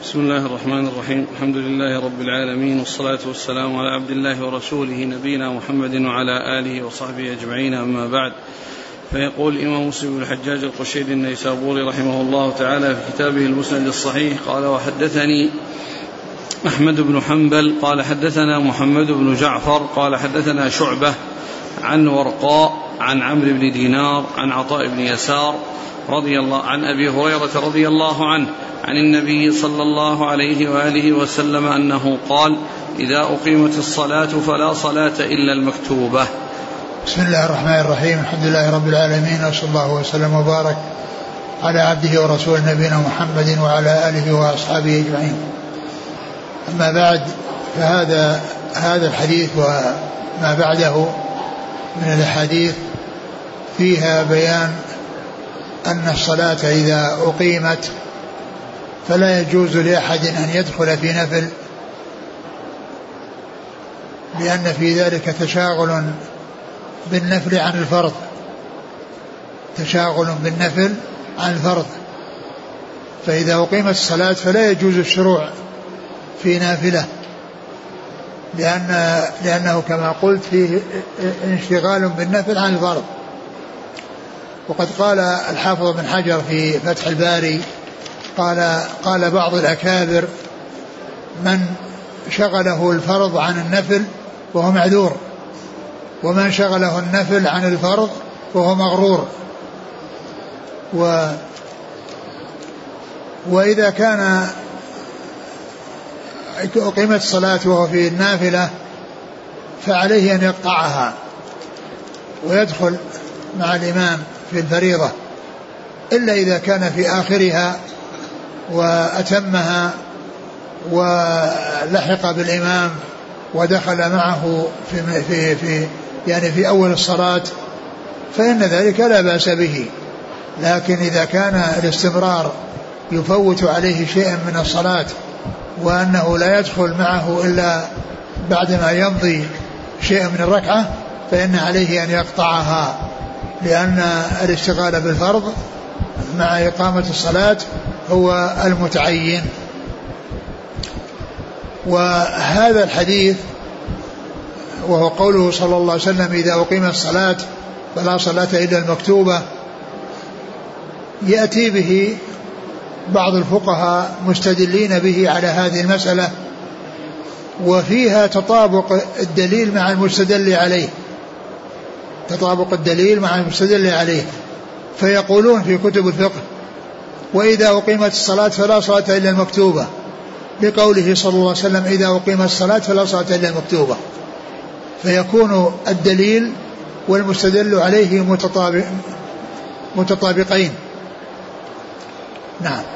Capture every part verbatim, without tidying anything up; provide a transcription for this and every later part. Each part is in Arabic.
بسم الله الرحمن الرحيم. الحمد لله رب العالمين، والصلاة والسلام على عبد الله ورسوله نبينا محمد وعلى آله وصحبه أجمعين، أما بعد. فيقول الإمام مسلم بن الحجاج القشيري النيسابوري رحمه الله تعالى في كتابه المسند الصحيح قال: وحدثني أحمد بن حنبل قال حدثنا محمد بن جعفر قال حدثنا شعبة عن ورقاء عن عمرو بن دينار عن عطاء بن يسار رضي الله عن أبي هريرة رضي الله عنه عن النبي صلى الله عليه وآله وسلم أنه قال: إذا أقيمت الصلاة فلا صلاة إلا المكتوبة. بسم الله الرحمن الرحيم. الحمد لله رب العالمين، وصلى الله وسلم وبارك على عبده ورسوله نبينا محمد وعلى آله وأصحابه أجمعين. أما بعد، فهذا هذا الحديث وما بعده من الأحاديث فيها بيان أن الصلاة إذا أقيمت فلا يجوز لأحد أن يدخل في نفل، لأن في ذلك تشاغل بالنفل عن الفرض تشاغل بالنفل عن الفرض فإذا أقيمت الصلاة فلا يجوز الشروع في نافلة، لأن لأنه كما قلت فيه انشغال بالنفل عن الفرض. وقد قال الحافظ بن حجر في فتح الباري قال قال بعض الأكابر: من شغله الفرض عن النفل وهو معذور، ومن شغله النفل عن الفرض وهو مغرور. و وإذا كان أقيمت الصلاة وهو في النافلة فعليه أن يقطعها ويدخل مع الإمام في الفريضة، إلا إذا كان في آخرها وأتمها ولحق بالإمام ودخل معه في, في, في يعني في أول الصلاة فإن ذلك لا بأس به. لكن إذا كان الاستمرار يفوت عليه شيئا من الصلاة وأنه لا يدخل معه إلا بعدما يمضي شيئا من الركعة فإن عليه أن يقطعها، لأن الاشتغال بالفرض مع إقامة الصلاة هو المتعين. وهذا الحديث وهو قوله صلى الله عليه وسلم: إذا أقيمت الصلاة فلا صلاة إلا المكتوبة، يأتي به بعض الفقهاء مستدلين به على هذه المسألة، وفيها تطابق الدليل مع المستدل عليه تطابق الدليل مع المستدل عليه فيقولون في كتب الفقه: وإذا أقيمت الصلاة فلا صلاة إلا المكتوبة، لقوله صلى الله عليه وسلم: إذا أقيمت الصلاة فلا صلاة إلا المكتوبة، فيكون الدليل والمستدل عليه متطابق متطابقين. نعم.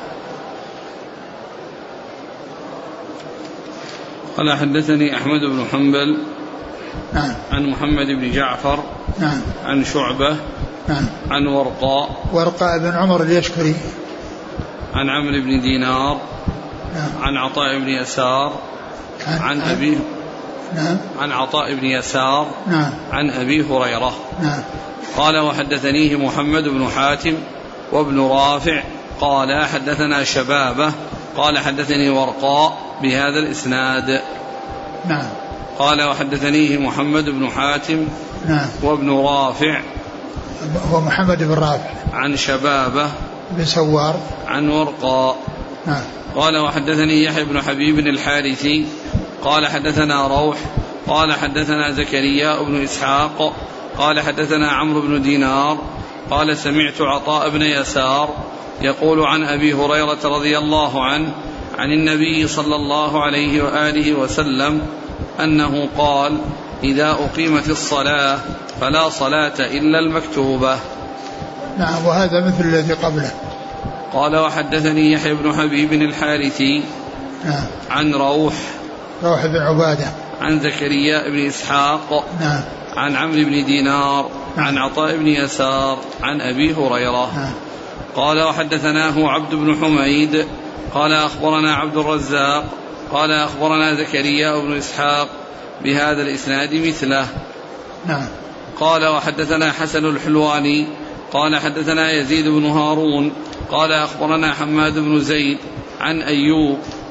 قال: حدثني أحمد بن حنبل نعم. عن محمد بن جعفر نعم. عن شعبة نعم. عن ورقاء ورقاء بن عمر اليشكري عن عمرو بن دينار نعم. عن عطاء بن يسار عن, عن أبي نعم. عن عطاء بن يسار نعم. عن أبي هريرة نعم. قال: وحدثنيه محمد بن حاتم وابن رافع قال حدثنا شبابة قال حدثني ورقاء بهذا الإسناد. نعم. قال: وحدثنيه محمد بن حاتم نعم. وابن رافع هو محمد بن رافع عن شبابة بن سوار عن ورقاء. نعم. قال: وحدثني يحيى بن حبيب الحارثي قال حدثنا روح قال حدثنا زكريا بن إسحاق قال حدثنا عمرو بن دينار قال: سمعت عطاء بن يسار يقول عن أبي هريرة رضي الله عنه عن النبي صلى الله عليه وآله وسلم أنه قال: إذا أقيمت الصلاة فلا صلاة إلا المكتوبة. نعم. وهذا مثل الذي قبله. قال: وحدثني يحيى بن حبيب الحارثي نعم. عن روح روح بن عبادة عن زكريا بن إسحاق نعم. عن عمرو بن دينار نعم. عن عطاء بن يسار عن أبي هريرة. نعم. قال: وحدثناه عبد بن حميد قال: أخبرنا عبد الرزاق قال: أخبرنا زكريا بن إسحاق بهذا الإسناد مثله. نعم. قال: وحدثنا حسن الحلواني قال حدثنا يزيد بن هارون قال أخبرنا حماد بن زيد عن أيوب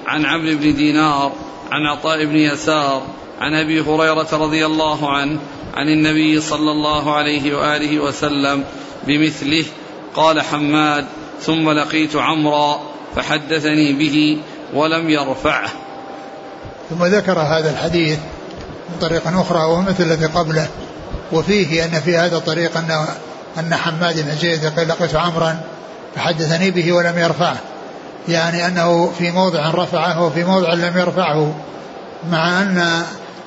عن عمرو بن دينار عن عطاء بن يسار عن أبي هريرة رضي الله عنه عن النبي صلى الله عليه وآله وسلم بمثله. قال حماد: ثم لقيت عمرا فحدثني به ولم يرفعه. ثم ذكر هذا الحديث من طريق أخرى ومثل الذي قبله، وفيه أن في هذا الطريق أن أن حماد بن زيد قال: لقيت عمرا فحدثني به ولم يرفعه، يعني أنه في موضع رفعه وفي موضع لم يرفعه، مع أن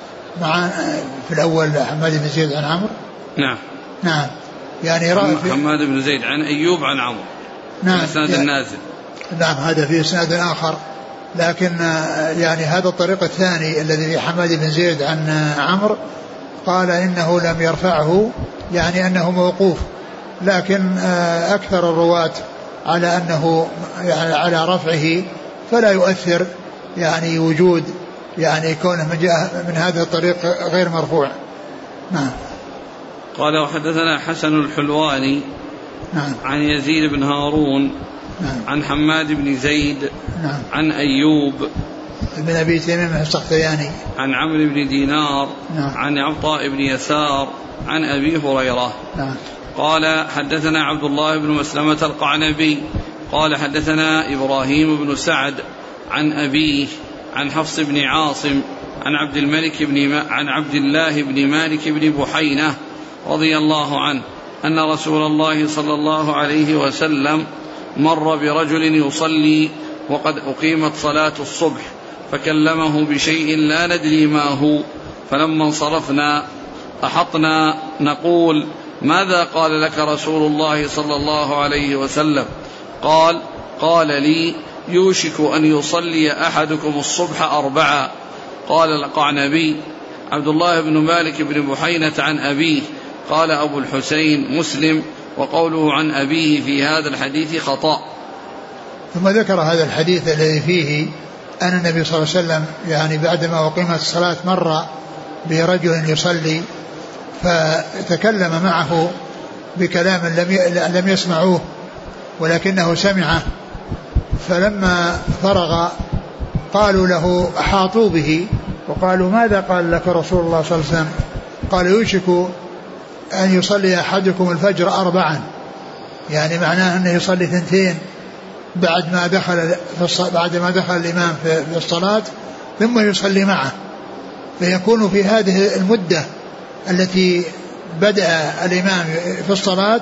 مع في الأول حماد بن زيد عن عمرو. نعم نعم يعني حماد بن زيد عن أيوب عن عمرو. نعم إسناد يعني النازل. نعم هذا في إسناد آخر، لكن يعني هذا الطريق الثاني الذي في حماد بن زيد عن عمرو قال إنه لم يرفعه، يعني أنه موقوف، لكن أكثر الرواة على أنه يعني على رفعه، فلا يؤثر يعني وجود يعني كونه من جاء من هذا الطريق غير مرفوع. نعم. قال: وحدثنا حسن الحلواني نعم عن يزيد بن هارون نعم عن حماد بن زيد نعم عن أيوب بن أبي تميم السختياني عن عمرو بن دينار نعم عن عطاء بن يسار عن أبي هريرة. نعم. قال: حدثنا عبد الله بن مسلمة القعنبي قال: حدثنا إبراهيم بن سعد عن أبيه عن حفص بن عاصم عن عبد الملك بن ما عن عبد الله بن مالك بن بحينة رضي الله عنه أن رسول الله صلى الله عليه وسلم مر برجل يصلي وقد أقيمت صلاة الصبح فكلمه بشيء لا ندري ما هو، فلما انصرفنا أحطنا نقول: ماذا قال لك رسول الله صلى الله عليه وسلم؟ قال: قال لي: يوشك أن يصلي أحدكم الصبح أربعا. قال القعنبي: عبد الله بن مالك بن بحينة عن أبيه. قال أبو الحسين مسلم: وقوله عن أبيه في هذا الحديث خطأ. ثم ذكر هذا الحديث الذي فيه أن النبي صلى الله عليه وسلم يعني بعدما أقيمت الصلاة مر برجل يصلي فتكلم معه بكلام لم يسمعوه ولكنه سمعه، فلما فرغ قالوا له أحاطوا به وقالوا: ماذا قال لك رسول الله صلى الله عليه وسلم؟ قال: يوشك أن يصلي أحدكم الفجر أربعا، يعني معناه أنه يصلي ثنتين بعد ما دخل في بعد ما دخل الإمام في الصلاة ثم يصلي معه، فيكون في هذه المدة التي بدأ الإمام في الصلاة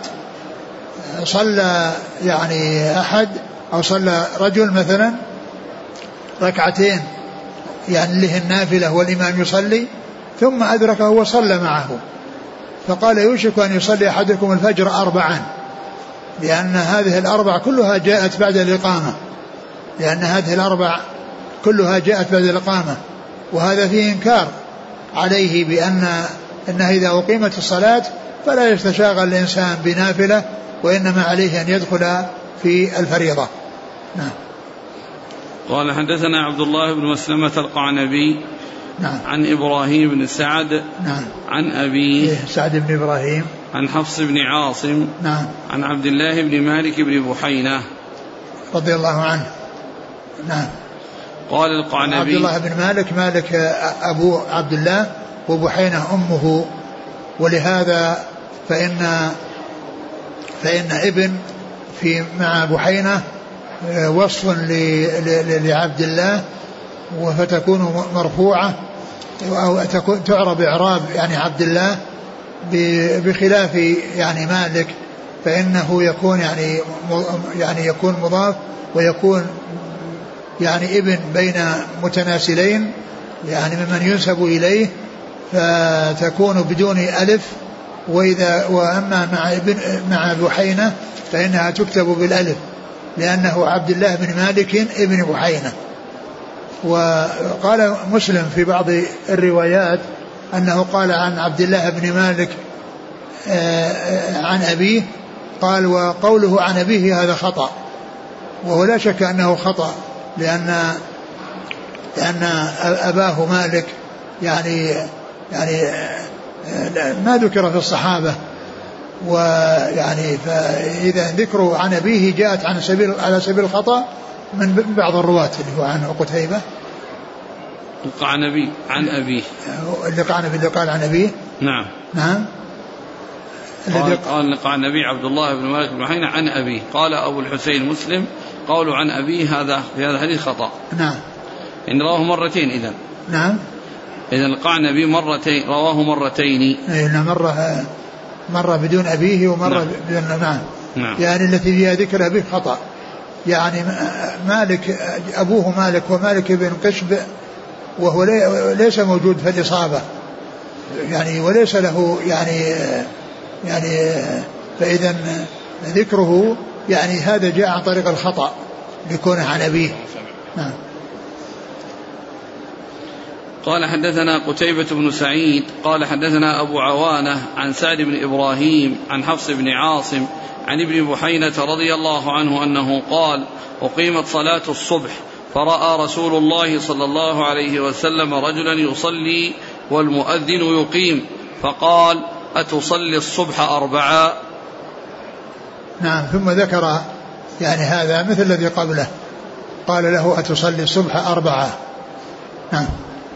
صلى يعني أحد أو صلى رجل مثلا ركعتين يعني له النافلة والإمام يصلي، ثم أدركه وصلى معه، فقال: يوشك أن يصلي أحدكم الفجر أربعا، لأن هذه الأربع كلها جاءت بعد الإقامة، لأن هذه الأربع كلها جاءت بعد الإقامة، وهذا فيه إنكار عليه بأن أنه إذا أقيمت الصلاة فلا يستشاغل الإنسان بنافلة، وإنما عليه أن يدخل في الفريضة. نعم. قال: حدثنا عبد الله بن مسلمة القعنبي نعم عن إبراهيم بن سعد نعم عن أبيه إيه سعد بن إبراهيم عن حفص بن عاصم نعم عن عبد الله بن مالك بن بحينة رضي الله عنه. نعم. قال القعنبي: عبد الله بن مالك مالك أبو عبد الله وبحينة أمه، ولهذا فإن فإن ابن في مع بحينة وصف لعبد الله فتكون مرفوعة أو تكون تعرب إعراب يعني عبد الله، بخلاف يعني مالك فإنه يكون يعني يعني يكون مضاف ويكون يعني ابن بين متناسلين يعني ممن ينسب إليه، فتكون بدون ألف، وإذا وأما مع ابن مع بحينة فإنها تكتب بالألف لأنه عبد الله بن مالك ابن بحينة. وقال مسلم في بعض الروايات أنه قال عن عبد الله بن مالك عن أبيه، قال: وقوله عن أبيه هذا خطأ، وهو لا شك أنه خطأ، لأن لأن أباه مالك يعني يعني ما ذكر في الصحابة، ويعني فإذا ذكروا عن أبيه جاءت عن سبيل على سبيل الخطأ، من بعض الرواة اللي هو عنه قتيبة عن أبي عن أبيه اللي قال اللي قال عن أبيه نعم نعم قال قال عن أبي عبد الله بن مالك بن بحينة عن أبيه. قال أبو الحسين مسلم قولوا عن أبيه هذا في هذا الحديث خطأ. نعم إن رواه مرتين إذن. نعم إذن قال أبي مرتين رواه مرتين. إيه مرة مرة بدون أبيه ومرة نعم. بدون نعم. نعم يعني التي فيها ذكر أبيه خطأ. يعني مالك أبوه مالك ومالك بن قشب وهو ليس موجود في الإصابة يعني وليس له يعني يعني فإذا ذكره يعني هذا جاء عن طريق الخطأ لكونه عن أبيه. نعم. قال حدثنا قتيبة بن سعيد قال حدثنا أبو عوانة عن سعد بن إبراهيم عن حفص بن عاصم عن ابن بحينة رضي الله عنه أنه قال أقيمت صلاة الصبح فرأى رسول الله صلى الله عليه وسلم رجلا يصلي والمؤذن يقيم فقال أتصلي الصبح أربعا. نعم ثم ذكر يعني هذا مثل الذي قبله قال له أتصلي الصبح أربعا. نعم.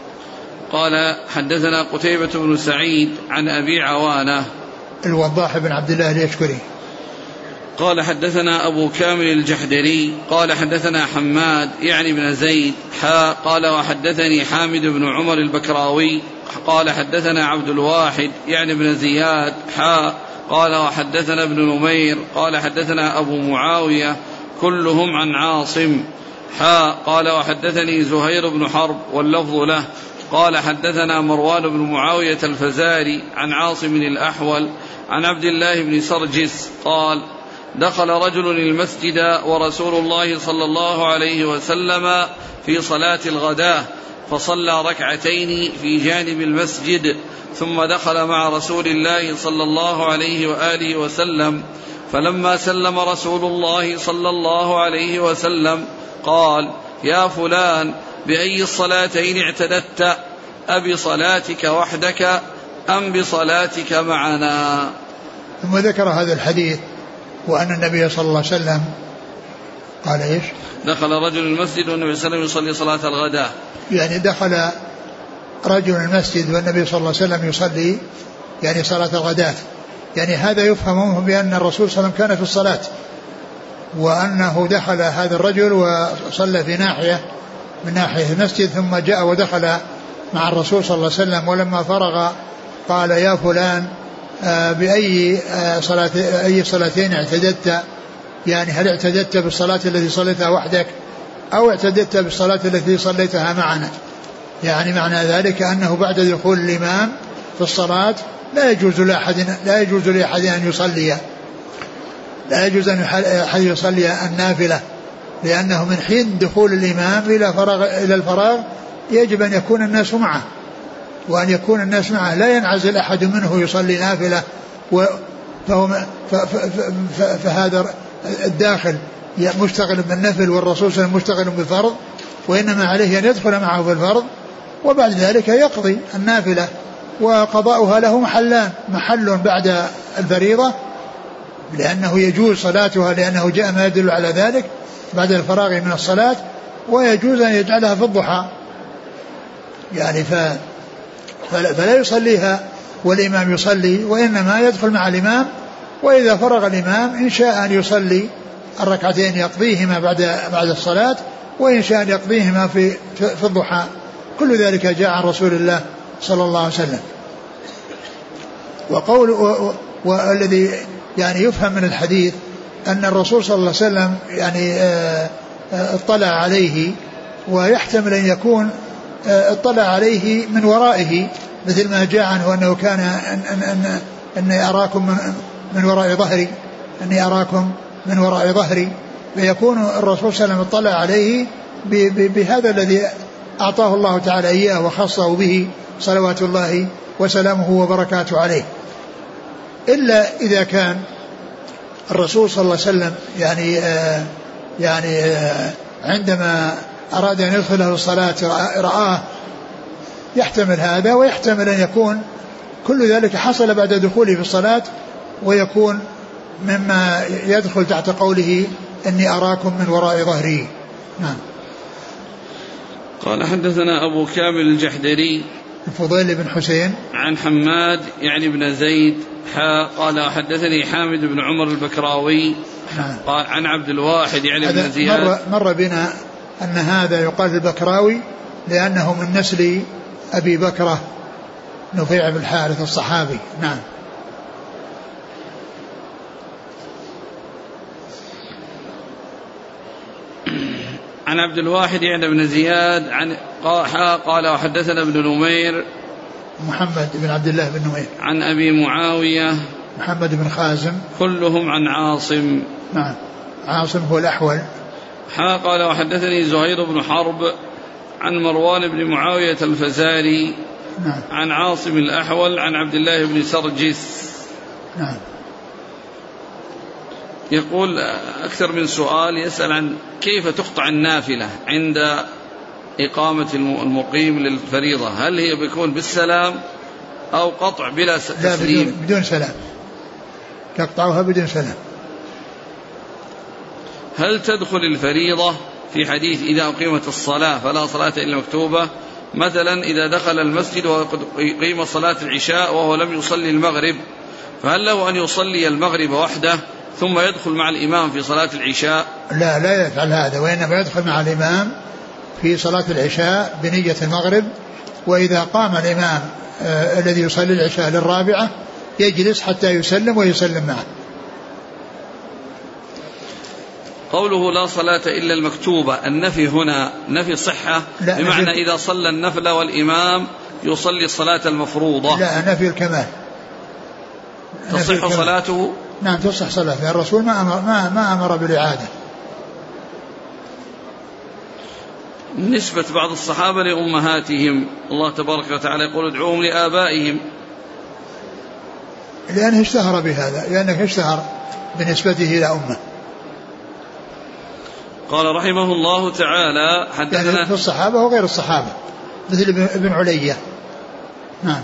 قال حدثنا قتيبة بن سعيد عن أبي عوانة الوضاح بن عبد الله اليشكري قال حدثنا أبو كامل الجحدري قال حدثنا حماد يعني بن زيد حا قال وحدثني حامد بن عمر البكراوي قال حدثنا عبد الواحد يعني بن زياد حا قال وحدثنا ابن نمير قال حدثنا أبو معاوية كلهم عن عاصم حا قال وحدثني زهير بن حرب واللفظ له قال حدثنا مروان بن معاوية الفزاري عن عاصم الأحول عن عبد الله بن سرجس قال دخل رجل المسجد ورسول الله صلى الله عليه وسلم في صلاة الغداة فصلى ركعتين في جانب المسجد ثم دخل مع رسول الله صلى الله عليه وآله وسلم فلما سلم رسول الله صلى الله عليه وسلم قال يا فلان بأي الصلاتين اعتددت أبصلاتك وحدك أم بصلاتك معنا. ثم ذكر هذا الحديث وأن النبي صلى الله عليه وسلم قال إيش دخل رجل المسجد والنبي صلى الله عليه وسلم يصلي صلاة الغداء يعني دخل رجل المسجد والنبي صلى الله عليه وسلم يصلي يعني صلاة الغداة يعني هذا يفهم بأن الرسول صلى الله عليه وسلم كان في الصلاة وأنه دخل هذا الرجل وصلى في ناحية من ناحية المسجد ثم جاء ودخل مع الرسول صلى الله عليه وسلم ولما فرغ قال يا فلان بأي صلاة أي صلاتين اعتددت يعني هل اعتددت بالصلاة التي صليتها وحدك أو اعتددت بالصلاة التي صليتها معنا يعني معنى ذلك أنه بعد دخول الإمام في الصلاة لا يجوز لأحد لا يجوز لأحد أن يصلي لا يجوز أن أحد يصلي النافلة لأنه من حين دخول الإمام إلى فراغ إلى الفراغ يجب أن يكون الناس معه وأن يكون الناس معه لا ينعزل أحد منه يصلي نافلة فهو فهذا الداخل مشتغل بالنفل والرسول صلى الله عليه وسلم مشتغل بالفرض وإنما عليه أن يدخل معه في الفرض وبعد ذلك يقضي النافلة وقضاؤها له محلان محل بعد الفريضة لأنه يجوز صلاتها لأنه جاء ما يدل على ذلك بعد الفراغ من الصلاة ويجوز أن يجعلها في الضحى يعني ف فلا يصليها والإمام يصلي وإنما يدخل مع الإمام وإذا فرغ الإمام إن شاء أن يصلي الركعتين يقضيهما بعد بعد الصلاة وإن شاء أن يقضيهما في في الضحى كل ذلك جاء عن رسول الله صلى الله عليه وسلم. وقول والذي يعني يفهم من الحديث أن الرسول صلى الله عليه وسلم يعني اطلع عليه ويحتمل أن يكون اطلع عليه من ورائه مثل ما جاء عنه أنه كان أن أن أن أني أراكم من, من وراء ظهري أني أراكم من وراء ظهري فيكون الرسول صلى الله عليه وسلم اطلع عليه بهذا الذي أعطاه الله تعالى إياه وخصه به صلوات الله وسلامه وبركاته عليه إلا إذا كان الرسول صلى الله عليه وسلم يعني آه يعني آه عندما أراد أن يدخله الصلاة رآه يحتمل هذا ويحتمل أن يكون كل ذلك حصل بعد دخوله في الصلاة ويكون مما يدخل تحت قوله إني أراكم من وراء ظهري نعم. قال حدثنا أبو كامل الجحدري الفضيل بن حسين عن حماد يعني بن زيد حا قال حدثني حامد بن عمر البكراوي نعم. قال عن عبد الواحد يعني بن زياد. مر, مر بنا أن هذا يقال البكراوي لأنه من نسل أبي بكرة نفيع بن الحارث الصحابي. نعم. عن عبد الواحد يعني بن زياد عن قال وحدثنا ابن نمير محمد بن عبد الله بن نمير عن أبي معاوية محمد بن خازم كلهم عن عاصم. نعم. عاصم هو الأحول. قال وحدثني زهير بن حرب عن مروان بن معاوية الفزاري نعم. عن عاصم الأحول عن عبد الله بن سرجس. نعم. يقول أكثر من سؤال يسأل عن كيف تقطع النافلة عند إقامة المقيم للفريضة، هل هي بيكون بالسلام أو قطع بلا تسليم؟ لا بدون, بدون سلام، تقطعها بدون سلام. هل تدخل الفريضة في حديث إذا أقيمت الصلاة فلا صلاة إلا مكتوبة؟ مثلا إذا دخل المسجد وقد قيم صلاة العشاء وهو لم يصلي المغرب، فهل له أن يصلي المغرب وحده ثم يدخل مع الإمام في صلاة العشاء؟ لا لا يفعل هذا، وإنما يدخل مع الإمام في صلاة العشاء بنية المغرب، وإذا قام الإمام آه الذي يصلي العشاء للرابعة يجلس حتى يسلم ويسلم معه. قوله لا صلاة إلا المكتوبة، النفي هنا نفي صحة، بمعنى إذا صلى النفل والإمام يصلي الصلاة المفروضة. لا، نفي الكمال. تصح صلاته؟ نعم تصح صلاته، الرسول ما أمر, ما, ما أمر بالإعادة. نسبة بعض الصحابة لأمهاتهم، الله تبارك وتعالى يقول ادعوهم لآبائهم، لأنه اشتهر بهذا، لأنه اشتهر بنسبته إلى أمه. قال رحمه الله تعالى حدثنا يعني في الصحابة وغير الصحابة مثل ابن علية. نعم.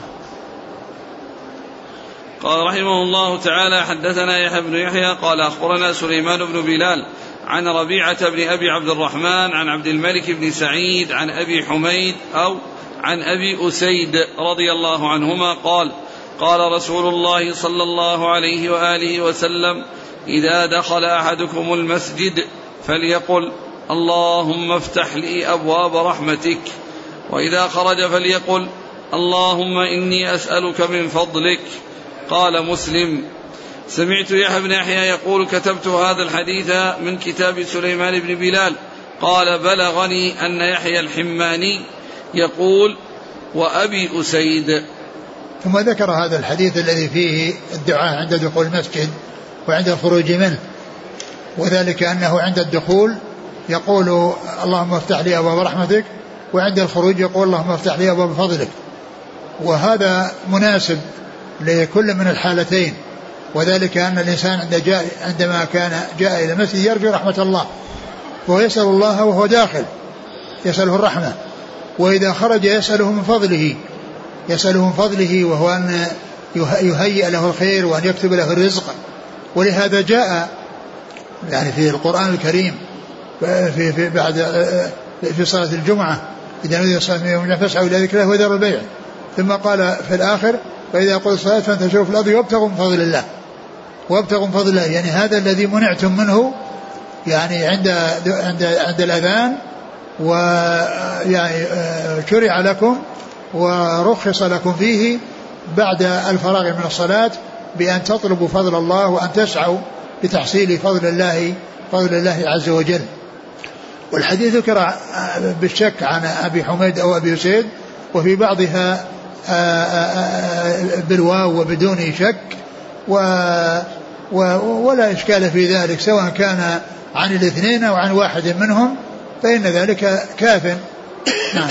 قال رحمه الله تعالى حدثنا يحيى بن يحيى قال أخبرنا سليمان بن بلال عن ربيعة بن أبي عبد الرحمن عن عبد الملك بن سعيد عن أبي حميد أو عن أبي أسيد رضي الله عنهما قال قال رسول الله صلى الله عليه وآله وسلم إذا دخل أحدكم المسجد فليقل اللهم افتح لي أبواب رحمتك، وإذا خرج فليقل اللهم إني أسألك من فضلك. قال مسلم سمعت يحيى بن يحيى يقول كتبت هذا الحديث من كتاب سليمان بن بلال قال بلغني أن يحيى الحماني يقول وأبي أسيد. ثم ذكر هذا الحديث الذي فيه الدعاء عند دخول المسجد وعند الخروج منه، وذلك أنه عند الدخول يقول اللهم افتح لي أبواب رحمتك، وعند الخروج يقول اللهم افتح لي أبواب فضلك، وهذا مناسب لكل من الحالتين، وذلك أن الإنسان عند جاء عندما كان جاء إلى المسجد يرجو رحمة الله وهو يسأل الله وهو داخل يسأله الرحمة، وإذا خرج يسأله من فضله يسأله من فضله وهو أن يهيئ له الخير وأن يكتب له الرزق. ولهذا جاء يعني في القرآن الكريم في, في بعد في صلاة الجمعة إذا نودي الصلاة من يوم الجمعة فاسعوا إلى ذكر الله وذروا البيع، ثم قال في الآخر فإذا قضيت الصلاة فانتشروا في الأرض وابتغوا من فضل الله وابتغوا من فضل الله، يعني هذا الذي منعتم منه يعني عند عند عند الأذان ويعني شرع لكم ورخص لكم فيه بعد الفراغ من الصلاة بأن تطلبوا فضل الله وأن تسعوا لتحصيل فضل الله فضل الله عز وجل. والحديث ذكر بالشك عن أبي حميد أو أبي أسيد، وفي بعضها بالواو وبدون شك، ولا إشكال في ذلك سواء كان عن الاثنين أو عن واحد منهم فإن ذلك كاف. نعم.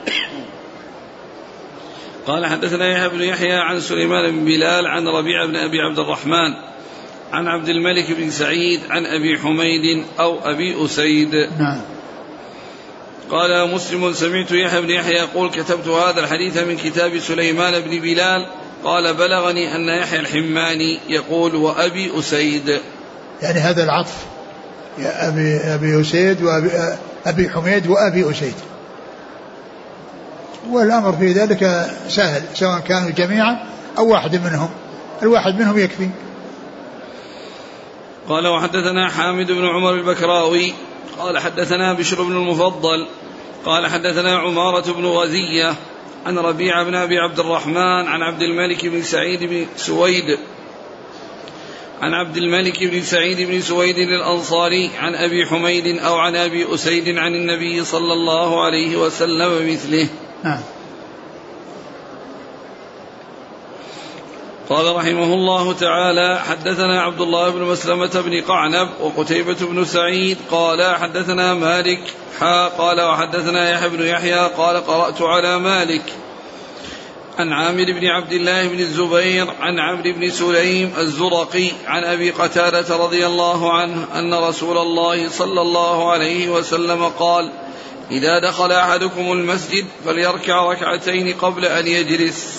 قال حدثنا يحيى بن يحيى عن سليمان بن بلال عن ربيعة بن أبي عبد الرحمن عن عبد الملك بن سعيد عن أبي حميد أو أبي أسيد. نعم. قال مسلم سمعت يحيى بن يحيى يقول كتبت هذا الحديث من كتاب سليمان بن بلال قال بلغني أن يحيى الحماني يقول وأبي أسيد، يعني هذا العطف يا أبي, أبي أسيد وأبي أبي حميد وأبي أسيد. والأمر في ذلك سهل سواء كانوا جميعا أو واحد منهم، الواحد منهم يكفي. قال وحدثنا حامد بن عمر البكراوي قال حدثنا بشر بن المفضل قال حدثنا عمارة بن غزية عن ربيع بن أبي عبد الرحمن عن عبد الملك بن سعيد بن سويد عن عبد الملك بن سعيد بن سويد الأنصاري عن أبي حميد أو عن أبي أسيد عن النبي صلى الله عليه وسلم مثله. نعم. قال رحمه الله تعالى حدثنا عبد الله بن مسلمة بن قعنب وقتيبة بن سعيد قال حدثنا مالك حا قال وحدثنا يحيى بن يحيى قال قرأت على مالك عن عامر بن عبد الله بن الزبير عن عمرو بن سليم الزرقي عن أبي قتادة رضي الله عنه أن رسول الله صلى الله عليه وسلم قال إذا دخل أحدكم المسجد فليركع ركعتين قبل أن يجلس.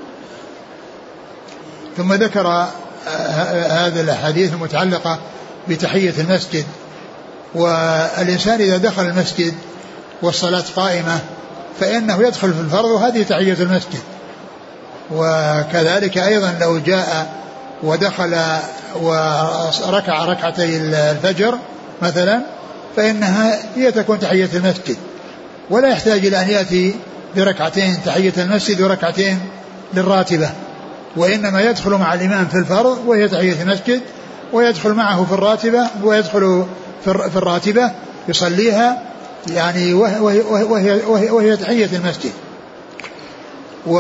ثم ذكر هذا الحديث المتعلقة بتحية المسجد. والإنسان إذا دخل المسجد والصلاة قائمة فإنه يدخل في الفرض وهذه تحية المسجد. وكذلك أيضا لو جاء ودخل وركع ركعتي الفجر مثلا فإنها هي تكون تحية المسجد، ولا يحتاج إلى أن يأتي بركعتين تحية المسجد وركعتين للراتبة، وإنما يدخل مع الإمام في الفرض وهي تحية المسجد، ويدخل معه في الراتبة ويدخل في الراتبة يصليها يعني وهي, وهي, وهي, وهي تحية المسجد. و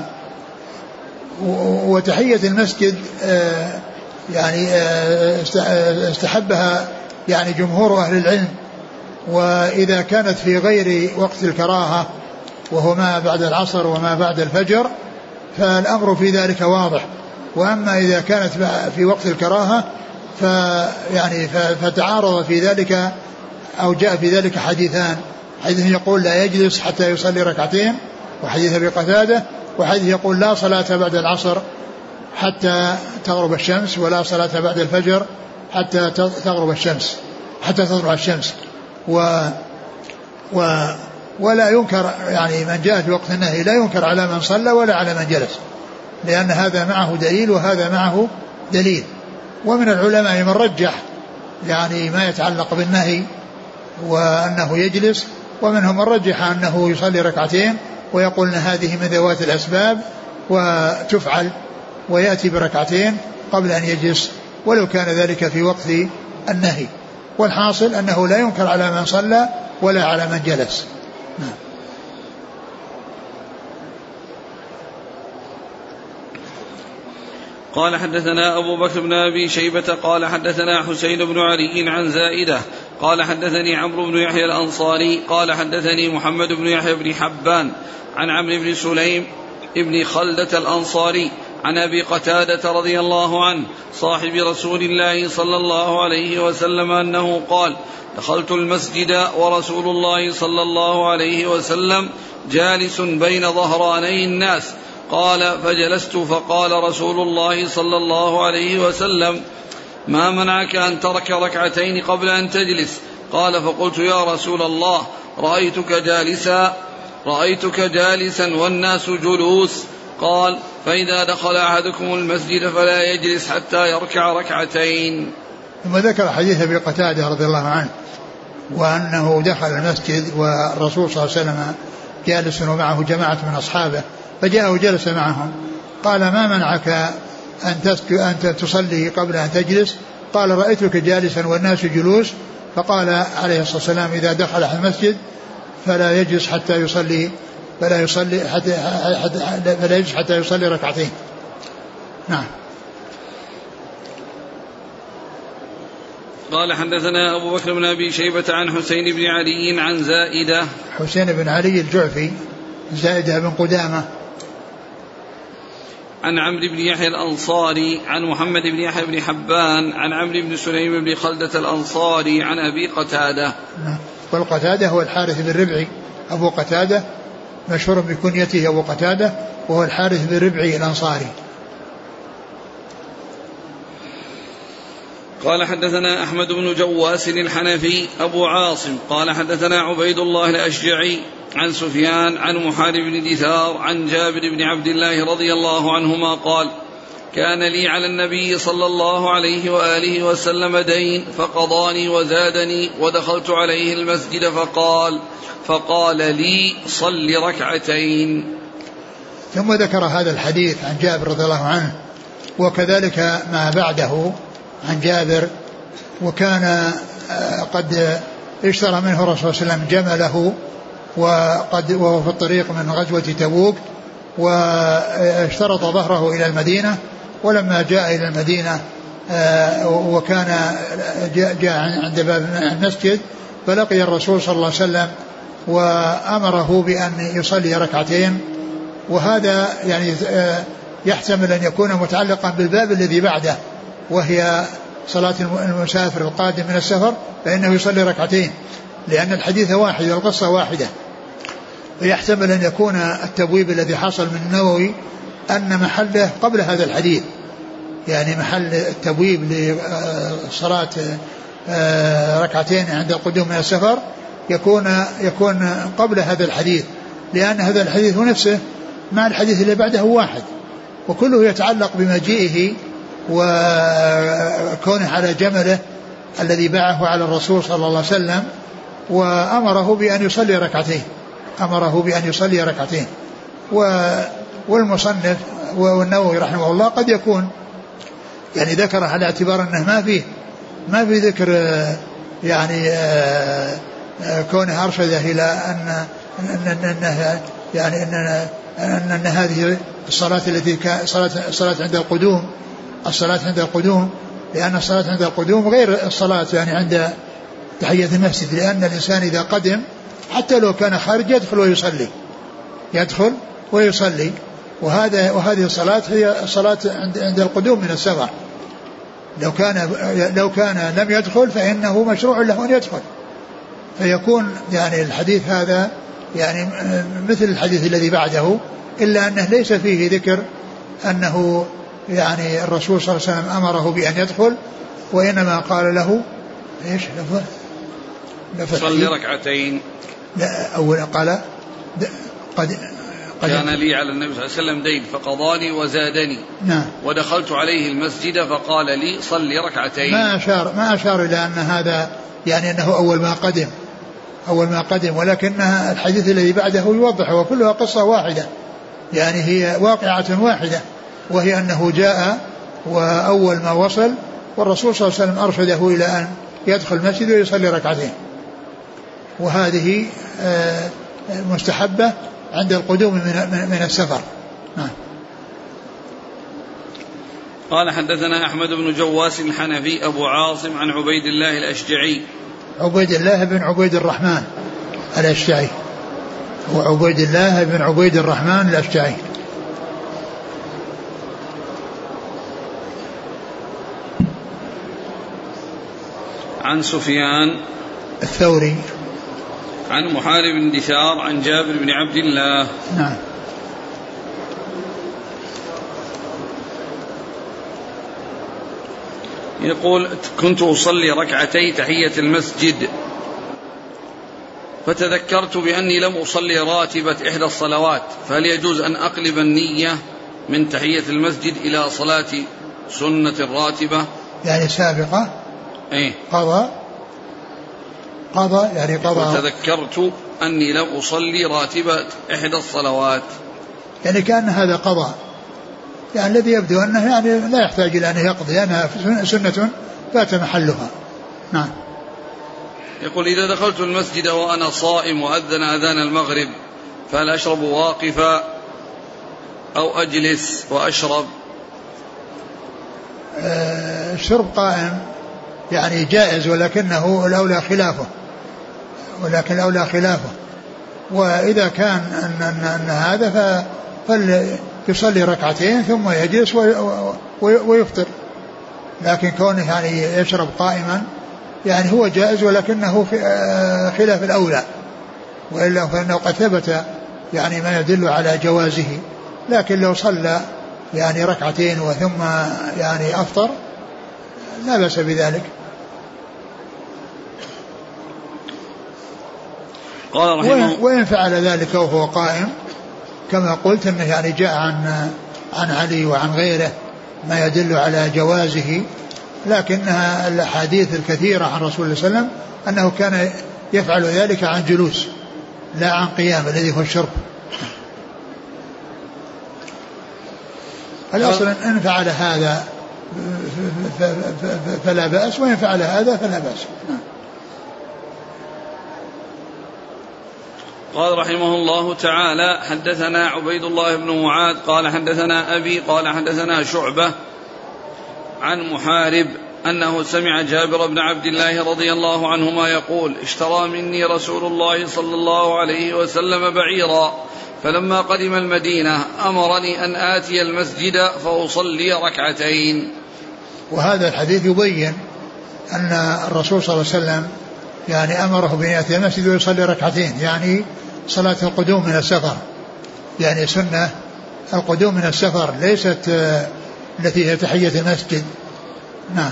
وتحية المسجد يعني استحبها يعني جمهور أهل العلم، وإذا كانت في غير وقت الكراهة وهو ما بعد العصر وما بعد الفجر فالأمر في ذلك واضح. وأما إذا كانت في وقت الكراهة فيعني فتعارض في ذلك أو جاء في ذلك حديثان، حديث يقول لا يجلس حتى يصلي ركعتين وحديث أبي قتادة، وحديث يقول لا صلاة بعد العصر حتى تغرب الشمس ولا صلاة بعد الفجر حتى تغرب الشمس حتى تطلع الشمس. و و ولا ينكر يعني من جاء في وقت النهي لا ينكر على من صلى ولا على من جلس، لأن هذا معه دليل وهذا معه دليل. ومن العلماء من رجح يعني ما يتعلق بالنهي وأنه يجلس، ومنهم من رجح أنه يصلي ركعتين ويقول أن هذه من ذوات الأسباب وتفعل ويأتي بركعتين قبل أن يجلس ولو كان ذلك في وقت النهي. والحاصل أنه لا ينكر على من صلى ولا على من جلس. قال حدثنا أبو بكر بن أبي شيبة قال حدثنا حسين بن علي عن زائدة قال حدثني عمرو بن يحيى الأنصاري قال حدثني محمد بن يحيى بن حبان عن عمرو بن سليم ابن خلدة الأنصاري عن أبي قتادة رضي الله عنه صاحب رسول الله صلى الله عليه وسلم أنه قال دخلت المسجد ورسول الله صلى الله عليه وسلم جالس بين ظهراني الناس قال فجلست فقال رسول الله صلى الله عليه وسلم ما منعك أن ترك ركعتين قبل أن تجلس؟ قال فقلت يا رسول الله رأيتك جالسا رأيتك جالسا والناس جلوس. قال فإذا دخل أحدكم المسجد فلا يجلس حتى يركع ركعتين. ثم ذكر حديث أبي قتادة رضي الله عنه وأنه دخل المسجد والرسول صلى الله عليه وسلم جالس ومعه جماعة من أصحابه فجاء وجلس معهم قال ما منعك أن, أن تصلي قبل أن تجلس؟ قال رأيتك جالسا والناس جلوس. فقال عليه الصلاة والسلام إذا دخل المسجد فلا يجلس حتى يصلي فلا يصلي حتى, حتى فلا يجلس حتى يصلي ركعتين. نعم. قال حدثنا أبو بكر بن أبي شيبة عن حسين بن علي عن زائدة حسين بن علي الجعفي زائدة بن قدامة عن عمرو بن يحيى الأنصاري عن محمد بن يحيى بن حبان عن عمرو بن سليم بن خلدة الأنصاري عن أبي قتادة. والقتادة هو الحارث بن ربعي أبو قتادة مشهور بكنيته أبو قتادة وهو الحارث بن ربعي الأنصاري. قال حدثنا أحمد بن جواس الحنفي أبو عاصم قال حدثنا عبيد الله الأشجعي عن سفيان عن محارب بن دثار عن جابر بن عبد الله رضي الله عنهما قال كان لي على النبي صلى الله عليه وآله وسلم دين فقضاني وزادني ودخلت عليه المسجد فقال فقال لي صل ركعتين. ثم ذكر هذا الحديث عن جابر رضي الله عنه وكذلك ما بعده عن جابر. وكان قد اشترى منه الرسول صلى الله عليه وسلم جمله وقد وهو في الطريق من غزوة تبوك واشترط ظهره إلى المدينة. ولما جاء إلى المدينة وكان جاء عند باب المسجد فلقي الرسول صلى الله عليه وسلم وأمره بأن يصلي ركعتين. وهذا يعني يحتمل أن يكون متعلقا بالباب الذي بعده وهي صلاة المسافر القادم من السفر فإنه يصلي ركعتين لأن الحديث واحد والقصة واحدة. ويحتمل أن يكون التبويب الذي حصل من النووي أن محله قبل هذا الحديث يعني محل التبويب لصلاة ركعتين عند القدوم من السفر يكون يكون قبل هذا الحديث لأن هذا الحديث نفسه مع الحديث اللي بعده واحد وكله يتعلق بمجيئه وكونه على جمله الذي باعه على الرسول صلى الله عليه وسلم وأمره بأن يصلي ركعتين أمره بأن يصلي ركعتين. والمصنف والنووي رحمه الله قد يكون يعني ذكر على اعتبار أنه ما فيه ما في ذكر يعني كونه أرشده إلى أن أنه يعني أن أن هذه الصلاة التي صلاة الصلاة عند القدوم الصلاة عند القدوم لأن الصلاة عند القدوم غير الصلاة يعني عند تحية المسجد لأن الإنسان إذا قدم حتى لو كان خارج يدخل ويصلي يدخل ويصلي وهذا وهذه الصلاة هي الصلاة عند عند القدوم من السفر. لو كان لو كان لم يدخل فإنه مشروع له أن يدخل فيكون يعني الحديث هذا يعني مثل الحديث الذي بعده إلا أنه ليس فيه ذكر أنه يعني الرسول صلى الله عليه وسلم أمره بأن يدخل وإنما قال له إيش لفظ صلي ركعتين. لا أولا قال قد كان لي على النبي صلى الله عليه وسلم دين فقضاني وزادني نعم ودخلت عليه المسجد فقال لي صلي ركعتين. ما أشار ما أشار إلى أن هذا يعني أنه أول ما قدم أول ما قدم ولكنها الحديث الذي بعده يوضح وكلها قصة واحدة يعني هي واقعة واحدة وهي أنه جاء وأول ما وصل والرسول صلى الله عليه وسلم أرشده إلى أن يدخل المسجد ويصلي ركعتين وهذه مستحبة عند القدوم من السفر. نعم. قال حدثنا أحمد بن جواس الحنفي أبو عاصم عن عبيد الله الأشجعي عبيد الله بن عبيد الرحمن الأشجعي وعبيد الله بن عبيد الرحمن الأشجعي عن سفيان الثوري عن محارب بن دثار عن جابر بن عبد الله. نعم. يقول كنت أصلي ركعتي تحية المسجد فتذكرت بأني لم أصلي راتبة إحدى الصلوات فهل يجوز أن أقلب النية من تحية المسجد إلى صلاة سنة الراتبة يعني سابقة ايه قضى قضى يعني قضى وتذكرت أني لم أصلي راتبة إحدى الصلوات يعني كأن هذا قضى يعني الذي يبدو أنه يعني لا يحتاج إلى أن يقضي لأنها سنة فات محلها. نعم. يقول إذا دخلت المسجد وأنا صائم وأذن أذان المغرب فهل أشرب واقفا أو أجلس وأشرب؟ الشرب قائم يعني جائز ولكنه الأولى خلافه ولكن الأولى خلافه وإذا كان أن, أن, أن هذا فليصلي ركعتين ثم يجلس ويفطر لكن كونه يعني يشرب قائما يعني هو جائز ولكنه خلاف الأولى وإلا فإنه قد ثبت يعني ما يدل على جوازه لكن لو صلى يعني ركعتين وثم يعني أفطر لا بأس بذلك. قال رحمه وإن فعل ذلك وهو قائم كما قلت أنه يعني جاء عن عن علي وعن غيره ما يدل على جوازه، لكنها الأحاديث الكثيرة عن رسول الله صلى الله عليه وسلم أنه كان يفعل ذلك عن جلوس لا عن قيام الذي هو الشرب. الأصل إن فعل هذا فلا بأس، وإن فعل هذا فلا بأس. قال رحمه الله تعالى: حدثنا عبيد الله بن معاذ قال حدثنا أبي قال حدثنا شعبة عن محارب أنه سمع جابر بن عبد الله رضي الله عنهما يقول: اشترى مني رسول الله صلى الله عليه وسلم بعيرا، فلما قدم المدينة أمرني أن آتي المسجد فأصلي ركعتين. وهذا الحديث يبين أن الرسول صلى الله عليه وسلم يعني أمره بأن يأتي المسجد ويصلي ركعتين، يعني صلاة القدوم من السفر، يعني سنة القدوم من السفر ليست التي هي تحية المسجد. نعم.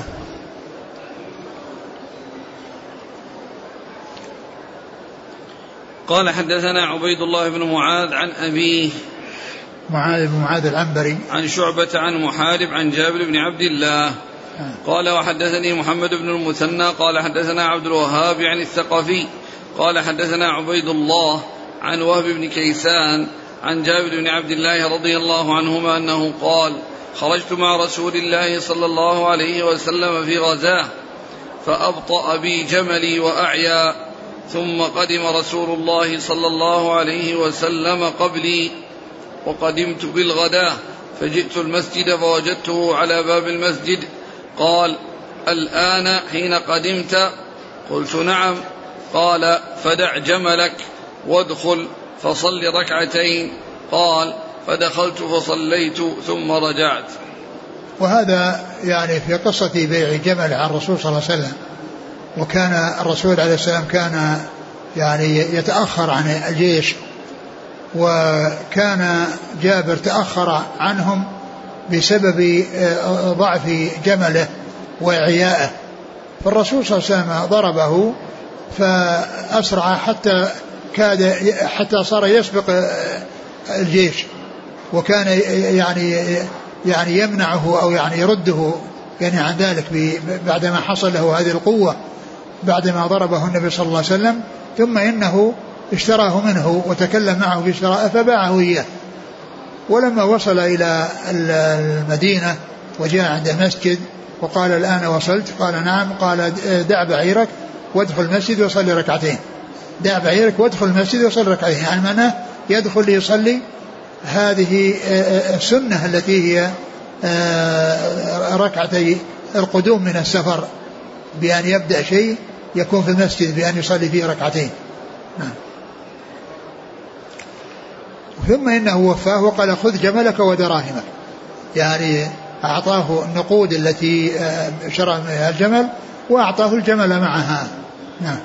قال حدثنا عبيد الله بن معاذ عن أبيه معاذ بن معاذ العنبري عن شعبة عن محارب عن جابر بن عبد الله قال: وحدثني محمد بن المثنى قال حدثنا عبد الوهاب عن الثقفي قال حدثنا عبيد الله عن وهب بن كيسان عن جابر بن عبد الله رضي الله عنهما أنه قال: خرجت مع رسول الله صلى الله عليه وسلم في غزاه فأبطأ بي جملي وأعيا، ثم قدم رسول الله صلى الله عليه وسلم قبلي وقدمت بالغداة فجئت المسجد فوجدته على باب المسجد. قال: الآن حين قدمت؟ قلت: نعم. قال: فدع جملك وادخل فصل ركعتين. قال: فدخلت فصليت ثم رجعت. وهذا يعني في قصة بيع جمل عن الرسول صلى الله عليه وسلم. وكان الرسول عليه السلام كان يعني يتأخر عن الجيش، وكان جابر تأخر عنهم بسبب ضعف جمله وإعيائه، فالرسول صلى الله عليه وسلم ضربه فأسرع حتى كاد حتى صار يسبق الجيش، وكان يعني يعني يمنعه أو يعني يرده يعني عن ذلك بعدما حصل له هذه القوة بعدما ضربه النبي صلى الله عليه وسلم. ثم إنه اشتراه منه وتكلم معه في شراءه فباعه إياه. ولما وصل إلى المدينة وجاء عند المسجد وقال: الآن وصلت؟ قال: نعم. قال: دع بعيرك وادخل المسجد وصلي ركعتين. دع بعيرك وادخل المسجد وصلي ركعتين، يعني معناه يدخل ليصلي هذه السنة التي هي ركعتي القدوم من السفر، بأن يبدأ شيء يكون في المسجد بأن يصلي فيه ركعتين. نعم. ثم إنه وفاه وقال: خذ جملك ودراهمك، يعني أعطاه النقود التي شرى منها الجمل وأعطاه الجمل معها. نعم.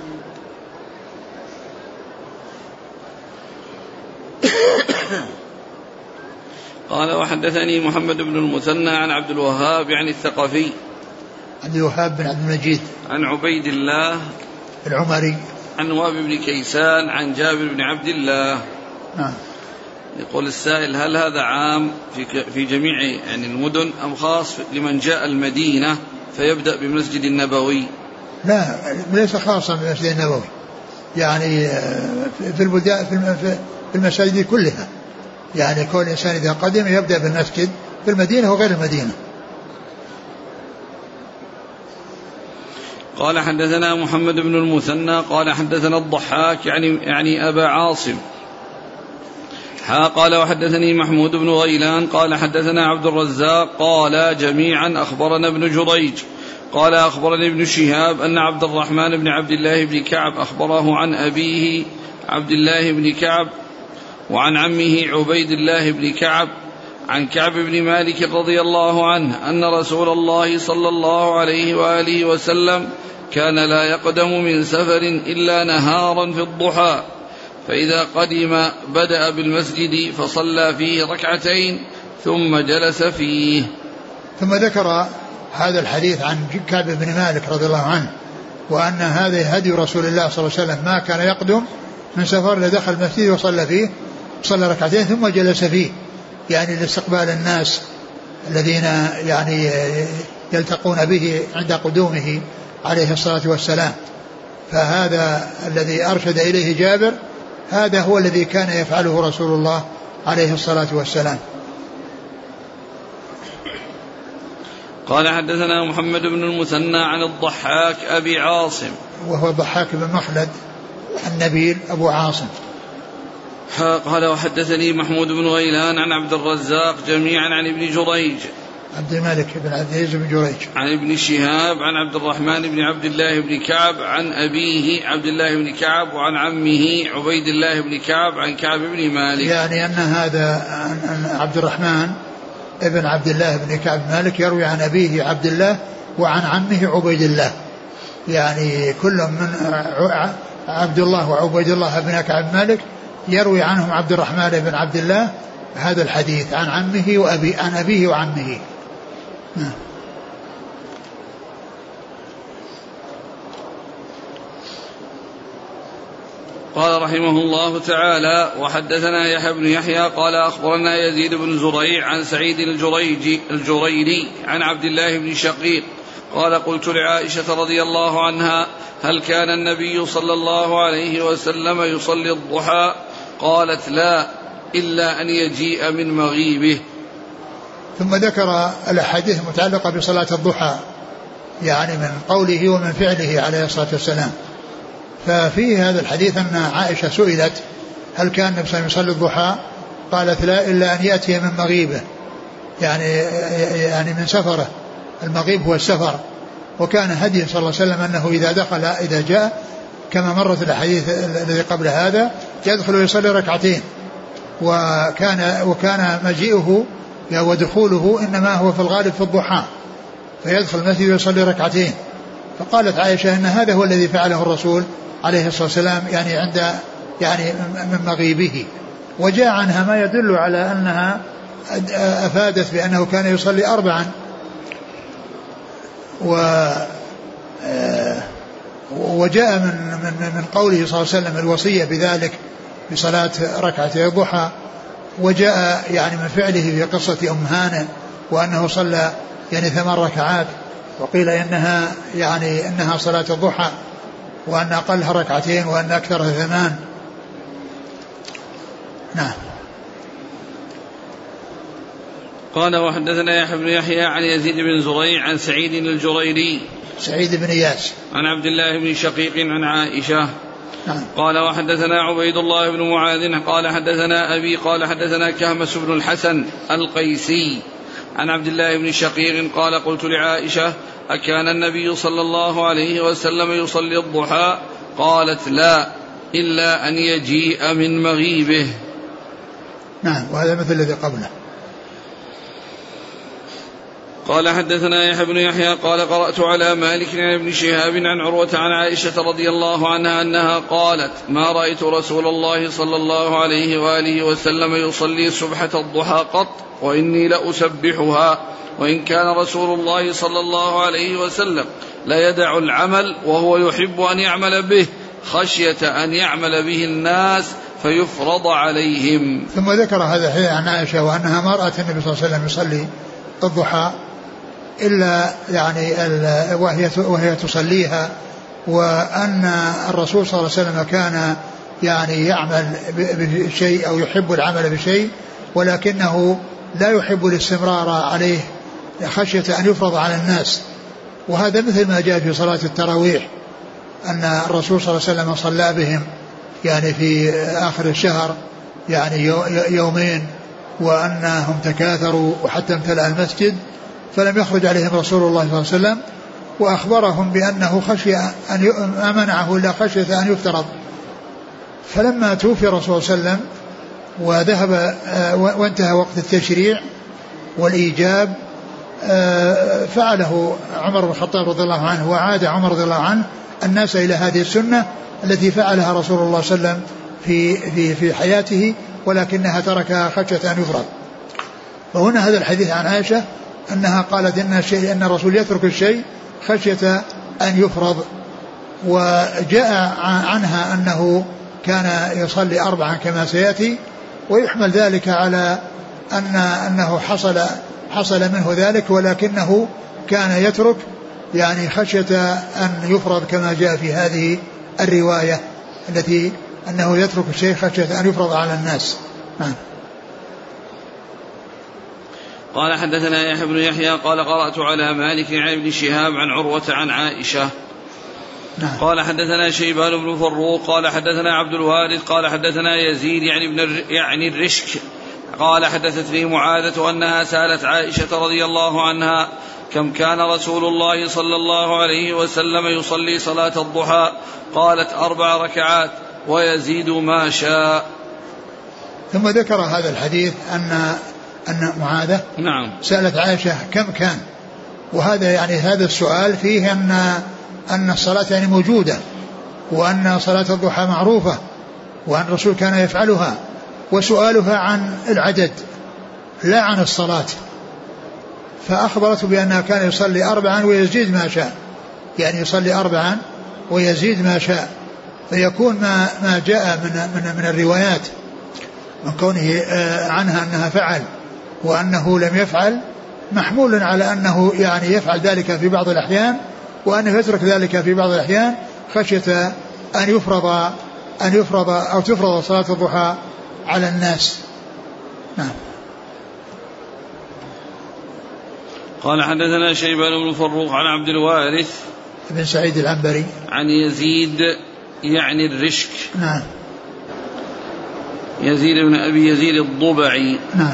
قال: وحدثني محمد بن المثنى عن عبد الوهاب عن الثقفي عبد الوهاب بن عبد المجيد عن عبيد الله العمري عن وهب بن كيسان عن جابر بن عبد الله. نعم. يقول السائل: هل هذا عام في في جميع يعني المدن أم خاص لمن جاء المدينة فيبدأ بالمسجد النبوي؟ لا، ليس خاصا بالمسجد النبوي، يعني في البلدان في المساجد كلها، يعني كل إنسان إذا قدم يبدأ بالمسجد في المدينة وغير المدينة. قال: حدثنا محمد بن المثنى قال حدثنا الضحاك يعني يعني أبا عاصم. قال: وحدثني محمود بن غيلان قال حدثنا عبد الرزاق قال جميعا أخبرنا ابن جريج قال أخبرني ابن شهاب أن عبد الرحمن بن عبد الله بن كعب أخبره عن أبيه عبد الله بن كعب وعن عمه عبيد الله بن كعب عن كعب بن مالك رضي الله عنه أن رسول الله صلى الله عليه وآله وسلم كان لا يقدم من سفر إلا نهارا في الضحى، فإذا قدم بدأ بالمسجد فصلى فيه ركعتين ثم جلس فيه. ثم ذكر هذا الحديث عن كعب بن مالك رضي الله عنه، وأن هذا هدي رسول الله صلى الله عليه وسلم، ما كان يقدم من سفر لدخل المسجد وصلى فيه، صلى ركعتين ثم جلس فيه، يعني لاستقبال الناس الذين يعني يلتقون به عند قدومه عليه الصلاة والسلام. فهذا الذي أرشد إليه جابر، هذا هو الذي كان يفعله رسول الله عليه الصلاة والسلام. قال حدثنا محمد بن المثنى عن الضحاك أبي عاصم، وهو ضحاك بن مخلد النبيل أبو عاصم. قال وحدثني محمود بن غيلان عن عبد الرزاق جميعا عن ابن جريج عبد الملك بن عبد العزيز بن جريج عن ابن شهاب عن عبد الرحمن بن عبد الله بن كعب عن أبيه عبد الله بن كعب وعن عمه عبيد الله بن كعب عن كعب بن مالك. يعني أن هذا أن عبد الرحمن ابن عبد الله بن كعب مالك يروي عن أبيه عبد الله وعن عمه عبيد الله، يعني كل من عبد الله وعبيد الله بن كعب مالك يروي عنهم عبد الرحمن بن عبد الله هذا الحديث عن عمه وأبي عن أبيه وعمه. قال رحمه الله تعالى وحدثنا يحيى بن يحيى قال أخبرنا يزيد بن زريع عن سعيد الجريجي الجريري عن عبد الله بن شقيق قال قلت لعائشة رضي الله عنها هل كان النبي صلى الله عليه وسلم يصلي الضحى؟ قالت لا إلا أن يجيء من مغيبه. ثم ذكر الأحاديث المتعلقة بصلاة الضحى، يعني من قوله ومن فعله عليه الصلاة والسلام. ففي هذا الحديث أن عائشة سئلت هل كان النبي صلى الله عليه وسلم يصلي الضحى؟ قالت لا إلا أن يأتي من مغيبه، يعني يعني من سفره. المغيب هو السفر، وكان هدي صلى الله عليه وسلم أنه إذا دخل إذا جاء كما مرت الحديث الذي قبل هذا يدخل ويصلي ركعتين، وكان وكان مجيئه ودخوله إنما هو في الغالب في الضحى، فيدخل المسجد ويصلي ركعتين. فقالت عائشة أن هذا هو الذي فعله الرسول عليه الصلاة والسلام، يعني عند يعني من مغيبه. وجاء عنها ما يدل على أنها أفادت بأنه كان يصلي أربعا، و وجاء من من من قوله صلى الله عليه وسلم الوصية بذلك بصلاة ركعتي الضحى، وجاء يعني من فعله في قصة أم هانئ وأنه صلى يعني ثمان ركعات، وقيل إنها يعني إنها صلاة الضحى وأن أقلها ركعتين وأن أكثرها ثمان. نعم. قال وحدثنا يحيى بن يحيى عن يزيد بن زريع عن سعيد الجريري سعيد بن إياس عن عبد الله بن شقيق عن عائشة. نعم. قال وحدثنا عبيد الله بن معاذ قال حدثنا أبي قال حدثنا كهمس بن الحسن القيسي عن عبد الله بن شقيق قال قلت لعائشة أكان النبي صلى الله عليه وسلم يصلي الضحى؟ قالت لا إلا أن يجيء من مغيبه. نعم. وهذا مثل الذي قبله. قال حدثنا يحيى بن يحيى قال قرأت على مالك عن ابن شهاب عن عروة عن عائشة رضي الله عنها أنها قالت ما رأيت رسول الله صلى الله عليه وآله وسلم يصلي سبحة الضحى قط وإني لأسبحها، وإن كان رسول الله صلى الله عليه وسلم لا يدع العمل وهو يحب أن يعمل به خشية أن يعمل به الناس فيفرض عليهم. ثم ذكر هذا الحديث عن عائشة وأنها ما رأت النبي صلى الله عليه وسلم يصلي الضحى إلا يعني وهي وهي تصليها، وأن الرسول صلى الله عليه وسلم كان يعني يعمل بشيء أو يحب العمل بشيء ولكنه لا يحب الاستمرار عليه خشية أن يفرض على الناس. وهذا مثل ما جاء في صلاة التراويح أن الرسول صلى الله عليه وسلم صلى بهم يعني في آخر الشهر يعني يومين، وأنهم تكاثروا وحتى امتلأ المسجد، فلم يخرج عليهم رسول الله صلى الله عليه وسلم وأخبرهم بأنه خشي أن ما منعه إلا خشية أن يفترض. فلما توفي الرسول صلى الله عليه وسلم وذهب وانتهى وقت التشريع والإيجاب فعله عمر بن الخطاب رضي الله عنه، وعاد عمر رضي الله عنه الناس إلى هذه السنة التي فعلها رسول الله صلى الله عليه وسلم في في في حياته، ولكنها تركها خشية أن يفرض. وهنا هذا الحديث عن عائشة أنها قالت إن, الشيء أن الرسول يترك الشيء خشية أن يفرض. وجاء عنها أنه كان يصلي أربعا كما سيأتي، ويحمل ذلك على أن أنه حصل حصل منه ذلك، ولكنه كان يترك يعني خشية أن يفرض كما جاء في هذه الرواية التي أنه يترك الشيء خشية أن يفرض على الناس. نعم. قال حدثنا يحيى بن يحيى قال قرأت على مالك عن ابن شهاب عن عروة عن عائشة. نعم. قال حدثنا شيبان بن فروق قال حدثنا عبد الوارث قال حدثنا يزيد يعني ابن يعني الرشك قال حدثتني معاذة أنها سألت عائشة رضي الله عنها كم كان رسول الله صلى الله عليه وسلم يصلي صلاة الضحى؟ قالت أربع ركعات ويزيد ما شاء. ثم ذكر هذا الحديث أن أن معاذة نعم سألت عائشة كم كان، وهذا يعني هذا السؤال فيه أن أن الصلاة يعني موجودة، وأن صلاة الضحى معروفة، وأن الرسول كان يفعلها، وسؤالها عن العدد لا عن الصلاة. فأخبرته بأنها كان يصلي أربعا ويزيد ما شاء، يعني يصلي أربعا ويزيد ما شاء، فيكون ما ما جاء من من من الروايات من كونه عنها أنها فعل وأنه لم يفعل محمول على أنه يعني يفعل ذلك في بعض الأحيان، وأنه يترك ذلك في بعض الأحيان خشية أن يفرض أن يفرض أو تفرض صلاة الضحى على الناس. نعم. قال حدثنا شيبان بن فروق عن عبد الوارث بن سعيد العنبري عن يزيد يعني الرشك. نعم. يزيد بن أبي يزيد الضبعي. نعم.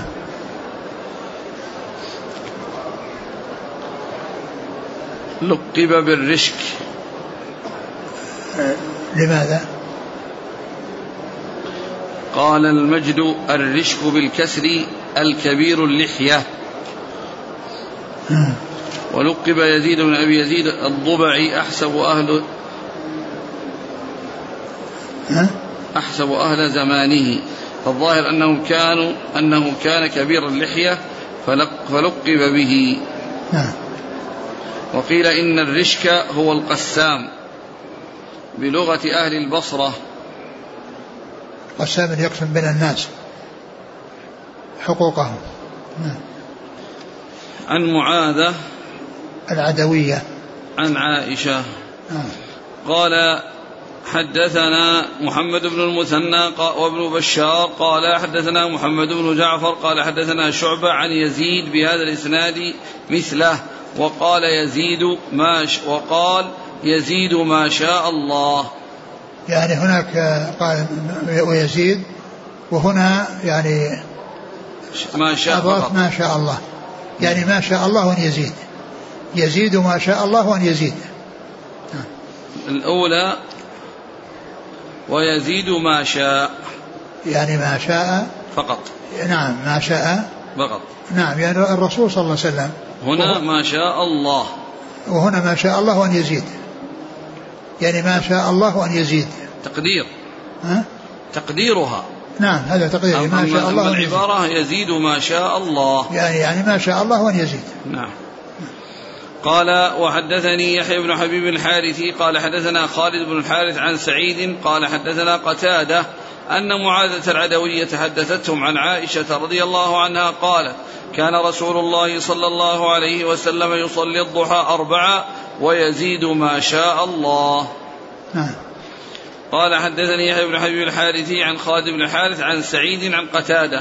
لقب بالرشك. لماذا؟ قال المجد الرشك بالكسر الكبير اللحية. ولقب يزيد بن أبي يزيد الضبعي أحسب أهل أحسب أهل زمانه، فالظاهر أنه كانوا أنه كان كبير اللحية فلقب به. وقيل إن الرشك هو القسام بلغة أهل البصرة. قسام يقسم بين الناس حقوقهم. عن معاذة العدوية عن عائشة قال حدثنا محمد بن المثنى وابن بشار قال حدثنا محمد بن جعفر قال حدثنا شعبة عن يزيد بهذا الإسناد مثله، وقال يزيد ما ش... وقال يزيد ما شاء الله. يعني هناك قال ويزيد، وهنا يعني ما شاء الله ما شاء الله، يعني ما شاء الله وأن يزيد، يزيد ما شاء الله وأن يزيد. الأولى ويزيد ما شاء، يعني ما شاء فقط. نعم ما شاء فقط. نعم يعني الرسول صلى الله عليه وسلم. هنا ما شاء الله، وهنا ما شاء الله وأن يزيد، يعني ما شاء الله وأن يزيد. تقدير ها؟ تقديرها. نعم هذا تقدير ما شاء الله. العبارة يزيد ما شاء الله، يعني يعني ما شاء الله وأن يزيد. نعم. قال وحدثني يحيى بن حبيب الحارثي قال حدثنا خالد بن الحارث عن سعيد قال حدثنا قتادة أن معاذة العدوية حدثتهم عن عائشة رضي الله عنها قالت كان رسول الله صلى الله عليه وسلم يصلي الضحى أربعة ويزيد ما شاء الله. قال حدثني يحيى بن حبيب الحارثي عن خالد بن الحارث عن سعيد عن قتادة.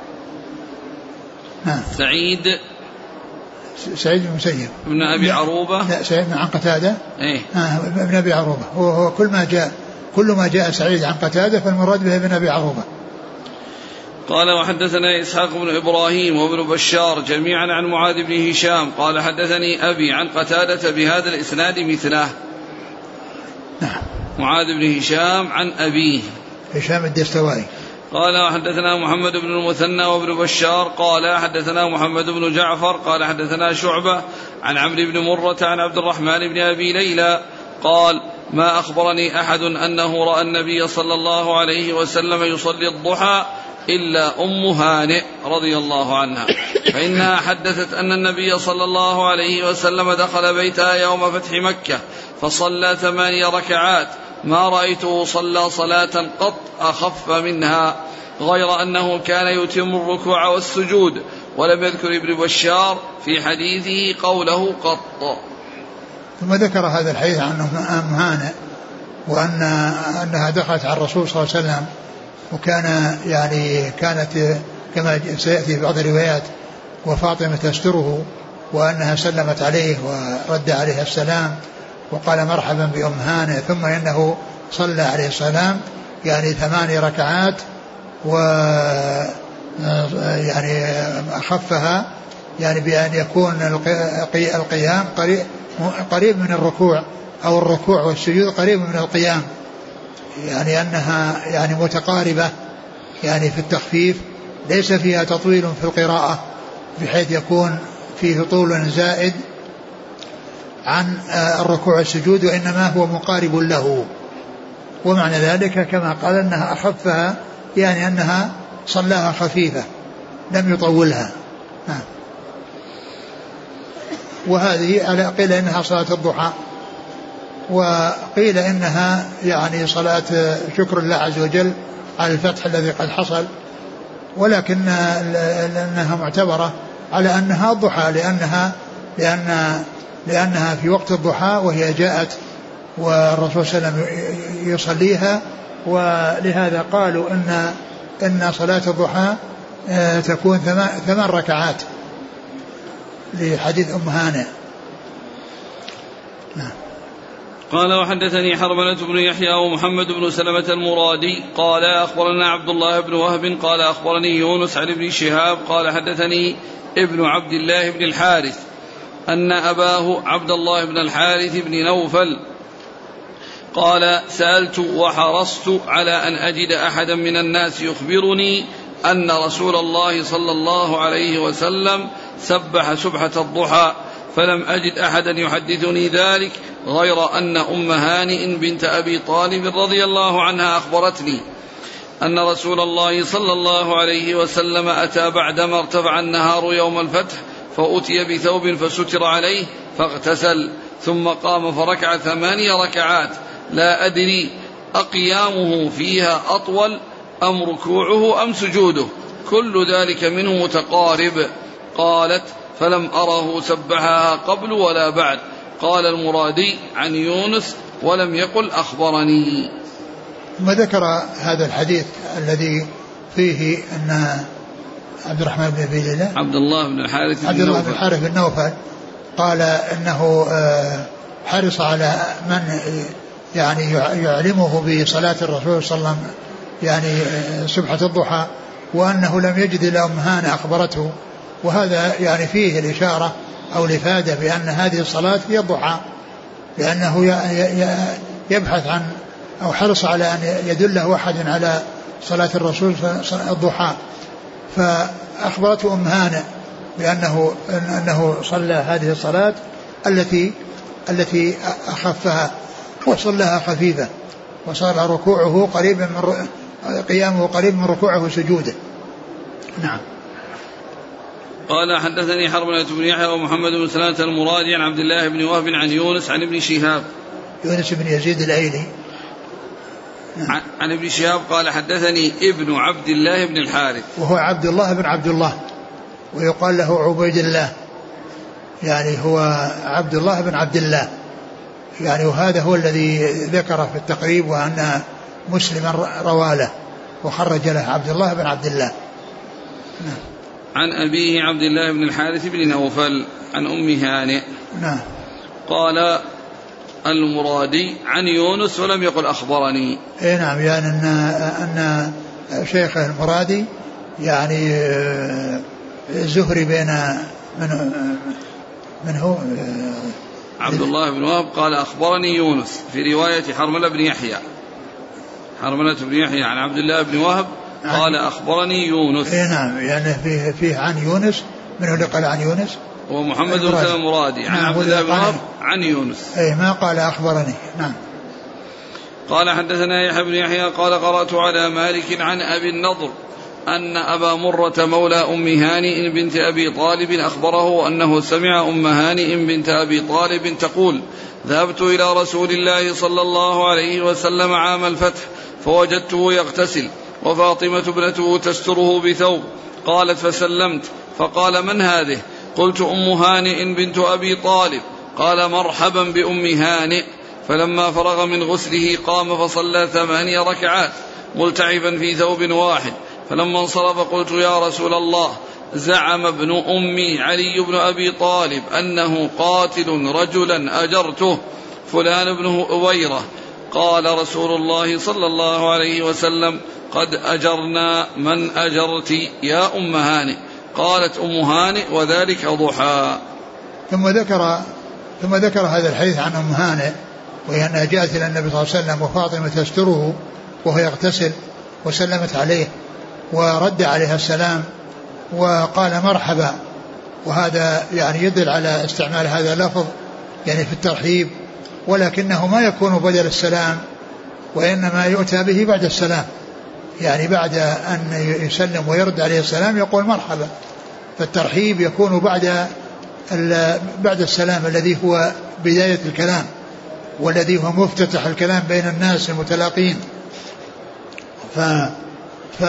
سعيد سعيد بن مسيب ابن أبي عروبة. لا سعيد عن قتادة. إيه؟ آه ابن أبي عروبة. هو, هو كل ما جاء كل ما جاء سعيد عن قتادة فالمراد به ابن أبي عروبة. قال وحدثنا إسحاق بن إبراهيم وابن بشار جميعا عن معاذ بن هشام قال حدثني أبي عن قتادة بهذا الإسناد مثله. نعم. معاذ بن هشام عن أبيه هشام الدستوائي. قال حدثنا محمد بن المثنى وابن بشار قال حدثنا محمد بن جعفر قال حدثنا شعبة عن عمرو بن مرة عن عبد الرحمن بن أبي ليلى قال ما أخبرني أحد أنه رأى النبي صلى الله عليه وسلم يصلي الضحى إلا أم هانئ رضي الله عنها، فإنها حدثت أن النبي صلى الله عليه وسلم دخل بيتها يوم فتح مكة فصلى ثماني ركعات ما رأيته صلى صلاة قط أخف منها، غير أنه كان يتم الركوع والسجود، ولم يذكر ابن بشار في حديثه قوله قط. ثم ذكر هذا الحديث عن أم هانئ وأن أنها دخلت على الرسول صلى الله عليه وسلم، وكان يعني كانت كما سيأتي في بعض الروايات وفاطمة تستره، وأنها سلمت عليه ورد عليه السلام وقال مرحبا بأم هانئ، ثم إنه صلى عليه السلام يعني ثماني ركعات و يعني أخفها يعني بأن يكون القيام قريب قريب من الركوع أو الركوع والسجود قريب من القيام، يعني أنها يعني متقاربة يعني في التخفيف، ليس فيها تطويل في القراءة بحيث يكون فيه طول زائد عن الركوع والسجود، وإنما هو مقارب له. ومعنى ذلك كما قال أنها أخفها يعني أنها صلاها خفيفة لم يطولها. وهذه على قيل إنها صلاة الضحى، وقيل إنها يعني صلاة شكر الله عز وجل على الفتح الذي قد حصل، ولكن لأنها معتبرة على أنها الضحى، لأنها لأن لأنها في وقت الضحى وهي جاءت والرسول صلى الله عليه وسلم يصليها، ولهذا قالوا إن إن صلاة الضحى تكون ثمان ركعات لحديث أم هانئ. قال وحدثني حرملة بن يحيى ومحمد بن سلمة المرادي قال أخبرنا عبد الله بن وهب قال أخبرني يونس عن ابن شهاب قال حدثني ابن عبد الله بن الحارث أن أباه عبد الله بن الحارث بن نوفل قال سألت وحرصت على أن أجد أحدا من الناس يخبرني أن رسول الله صلى الله عليه وسلم سبح سبحة الضحى، فلم أجد أحدا يحدثني ذلك غير أن أم هانئ بنت أبي طالب رضي الله عنها أخبرتني أن رسول الله صلى الله عليه وسلم أتى بعدما ارتفع النهار يوم الفتح فأتي بثوب فستر عليه فاغتسل ثم قام فركع ثماني ركعات، لا أدري أقيامه فيها أطول أم ركوعه أم سجوده، كل ذلك منه متقارب. قالت فلم أره سبحها قبل ولا بعد. قال المرادي عن يونس ولم يقل أخبرني. ثم ذكر هذا الحديث الذي فيه أن عبد الرحمن بن أبي ليلى عبد الله بن الحارث عبد الله بن الحارث بن نوفل قال إنه حرص على من يعني يعلمه بصلاة الرسول صلى الله عليه وسلم يعني سبحة الضحى، وأنه لم يجد إلا أم هانئ أخبرته، وهذا يعني فيه الإشارة أو الإفادة بأن هذه الصلاة هي الضحى، لأنه يبحث عن أو حرص على أن يدله أحد على صلاة الرسول الضحى، فأخبرته أم هانئ بأنه أنه صلى هذه الصلاة التي التي أخفها وصلها خفيفة، وصار ركوعه قريب من قيامه قريب من ركوعه وسجوده. نعم. قال حدثني حرملة بن يحيى ومحمد بن سلمة المرادي عن عبد الله بن وهب عن يونس عن ابن شهاب يونس بن يزيد الأيلي نعم. عن ابن شهاب قال حدثني ابن عبد الله بن الحارث وهو عبد الله بن عبد الله ويقال له عبيد الله، يعني هو عبد الله بن عبد الله يعني، وهذا هو الذي ذكر في التقريب وأن مسلما رواله وخرج له عبد الله بن عبد الله. نعم. عن أبيه عبد الله بن الحارث بن نوفل عن أم هانئ. نعم. قال المرادي عن يونس ولم يقل أخبرني. إيه نعم، يعني أن أن شيخه المرادي يعني زهري بين من من هو عبد الله بن وهب قال أخبرني يونس في رواية حرملة بن يحيى حرملة بن يحيى عن عبد الله بن وهب قال أخبرني يونس. إيه نعم، يعني فيه فيه عن يونس، من هو اللي قال عن يونس؟ ومحمد بن سلمة المرادي عن عبد الله بن وهب عن يونس. إيه ما قال أخبرني. نعم. قال حدثنا يحيى بن يحيى قال قرأت على مالك عن أبي النضر أن أبا مرة مولى أم هانئ بنت أبي طالب أخبره أنه سمع أم هانئ بنت أبي طالب تقول: ذهبت إلى رسول الله صلى الله عليه وسلم عام الفتح فوجدته يغتسل وفاطمة ابنته تستره بثوب. قالت: فسلمت فقال: من هذه؟ قلت: أم هانئ بنت أبي طالب. قال: مرحبا بأم هانئ. فلما فرغ من غسله قام فصلى ثماني ركعات ملتعبا في ثوب واحد. فلما انصرف قلت: يا رسول الله، زعم ابن أمي علي بن أبي طالب أنه قاتل رجلا أجرته فلان بن أبيرة. قال رسول الله صلى الله عليه وسلم: قد أجرنا من أجرت يا أم هانئ. قالت أم هانئ: وذلك ضحى. ثم ذكر ثم ذكر هذا الحديث عن أم هانئ، وهي أنها جاءت إلى النبي صلى الله عليه وسلم وفاطمة تستره وهو يغتسل، وسلمت عليه ورد عليها السلام وقال: مرحبا. وهذا يعني يدل على استعمال هذا اللفظ يعني في الترحيب، ولكنه ما يكون بدل السلام، وإنما يؤتى به بعد السلام، يعني بعد أن يسلم ويرد عليه السلام يقول مرحبا. فالترحيب يكون بعد بعد السلام الذي هو بداية الكلام، والذي هو مفتتح الكلام بين الناس المتلاقين. ف ف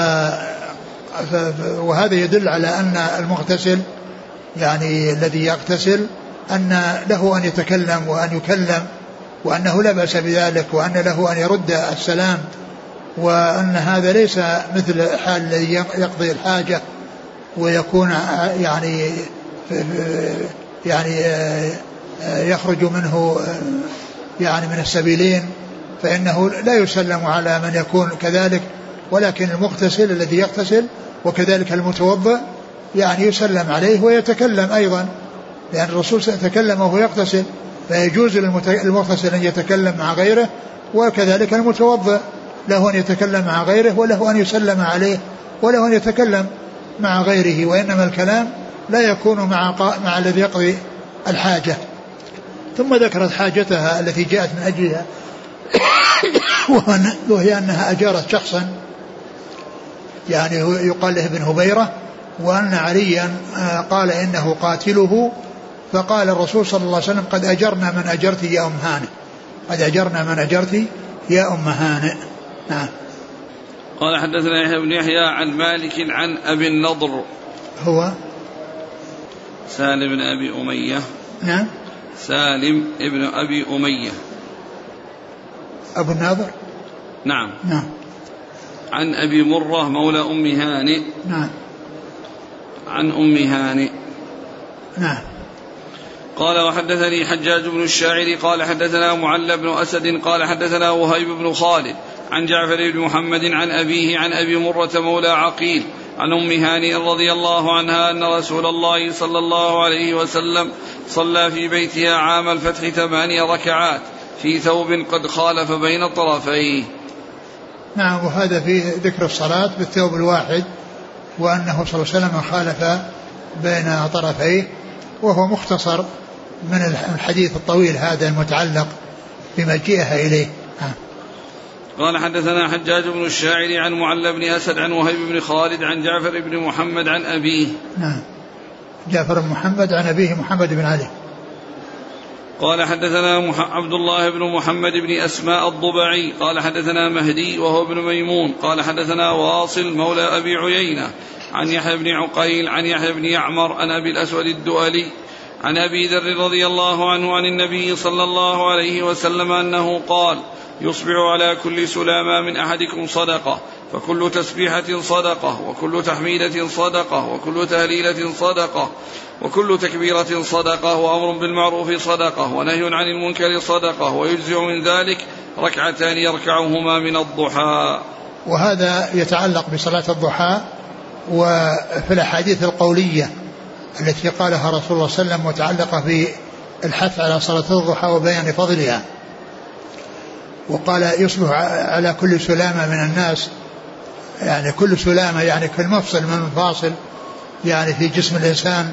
وهذا يدل على أن المغتسل يعني الذي يغتسل أن له أن يتكلم وأن يكلم، وأنه لا بأس بذلك، وأن له أن يرد السلام، وأن هذا ليس مثل حال الذي يقضي الحاجة ويكون يعني يعني يخرج منه يعني من السبيلين، فإنه لا يسلم على من يكون كذلك. ولكن المغتسل الذي يغتسل وكذلك المتوضئ يعني يسلم عليه ويتكلم أيضا، لأن الرسول تكلم وهو يغتسل، فيجوز للمغتسل أن يتكلم مع غيره، وكذلك المتوضئ له أن يتكلم مع غيره، وله أن يسلم عليه، وله أن يتكلم مع غيره. وإنما الكلام لا يكون مع, مع الذي يقضي الحاجة. ثم ذكرت حاجتها التي جاءت من أجلها وهي أنها أجارت شخصا يعني يقال له ابن هبيرة، وأن عليا قال إنه قاتله، فقال الرسول صلى الله عليه وسلم: قد أجرنا من أجرت يا أم هانئ، قد أجرنا من أجرت يا أم هانئ. نعم. قال: حدثنا يحيى بن يحيى عن مالك عن أبي النضر هو سالم بن أبي أمية. نعم. سالم ابن أبي أمية أبو الناظر. نعم. نعم. عن أبي مرة مولى أم هانئ. نعم. عن أم هانئ. نعم. قال: وحدثني حجاج بن الشاعر قال حدثنا معل بن أسد قال حدثنا وهيب بن خالد عن جعفر بن محمد عن أبيه عن أبي مرة مولى عقيل عن أم هانئ رضي الله عنها أن رسول الله صلى الله عليه وسلم صلى في بيتها عام الفتح ثماني ركعات في ثوب قد خالف بين طرفيه. نعم. وهذا فيه ذكر الصلاة بالثوب الواحد، وأنه صلى الله عليه وسلم خالف بين طرفيه، وهو مختصر من الحديث الطويل هذا المتعلق بمجيئها إليه. قال: حدثنا حجاج بن الشاعر عن معل بن أسد عن وهيب بن خالد عن جعفر بن محمد عن أبيه. نعم. جعفر بن محمد عن أبيه محمد بن علي. قال: حدثنا عبد الله بن محمد بن أسماء الضبعي قال حدثنا مهدي وهو ابن ميمون قال حدثنا واصل مولى أبي عيينة عن يحيى بن عقيل عن يحيى بن يعمر عن أبي الأسود الدؤلي عن أبي ذر رضي الله عنه عن النبي صلى الله عليه وسلم أنه قال: يصبح على كل سلامة من أحدكم صدقة، فكل تسبيحة صدقة، وكل تحميدة صدقة، وكل تهليلة صدقة، وكل تكبيرة صدقة، وأمر بالمعروف صدقة، ونهي عن المنكر صدقة، ويجزئ من ذلك ركعتان يركعهما من الضحى. وهذا يتعلق بصلاة الضحى. وفي الأحاديث القولية التي قالها رسول الله صلى الله عليه وسلم متعلقة بالحث على صلاة الضحى وبيان فضلها، وقال: يصبح على كل سلامة من الناس، يعني كل سلامة يعني كل مفصل من المفاصل يعني في جسم الإنسان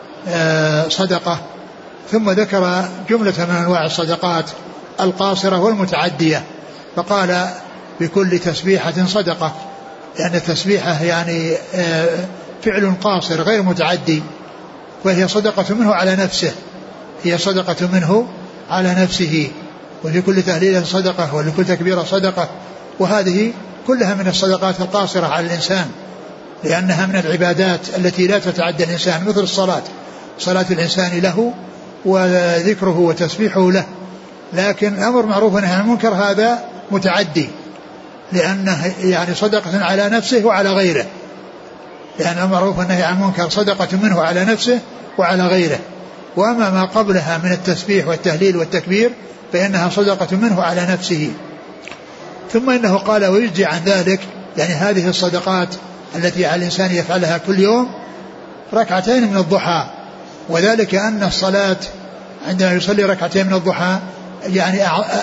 صدقة. ثم ذكر جملة من أنواع الصدقات القاصرة والمتعدية، فقال: بكل تسبيحة صدقة، لأن التسبيحة يعني فعل قاصر غير متعدي، وهي صدقة منه على نفسه، هي صدقة منه على نفسه، وفي كل تهليل صدقة ولكل تكبيرة صدقة، وهذه كلها من الصدقات القاصرة على الإنسان، لأنها من العبادات التي لا تتعدى الإنسان، مثل الصلاة، صلاة الإنسان له وذكره وتسبيحه له. لكن الأمر معروف ونهي عن المنكر هذا متعدي، لأنه يعني صدقة على نفسه وعلى غيره، لأن الأمر معروف والنهي عن المنكر صدقة منه على نفسه وعلى غيره. وأما ما قبلها من التسبيح والتهليل والتكبير فإنها صدقة منه على نفسه. ثم إنه قال ويجزي عن ذلك، يعني هذه الصدقات التي على الإنسان يفعلها كل يوم ركعتين من الضحى، وذلك أن الصلاة عندما يصلي ركعتين من الضحى يعني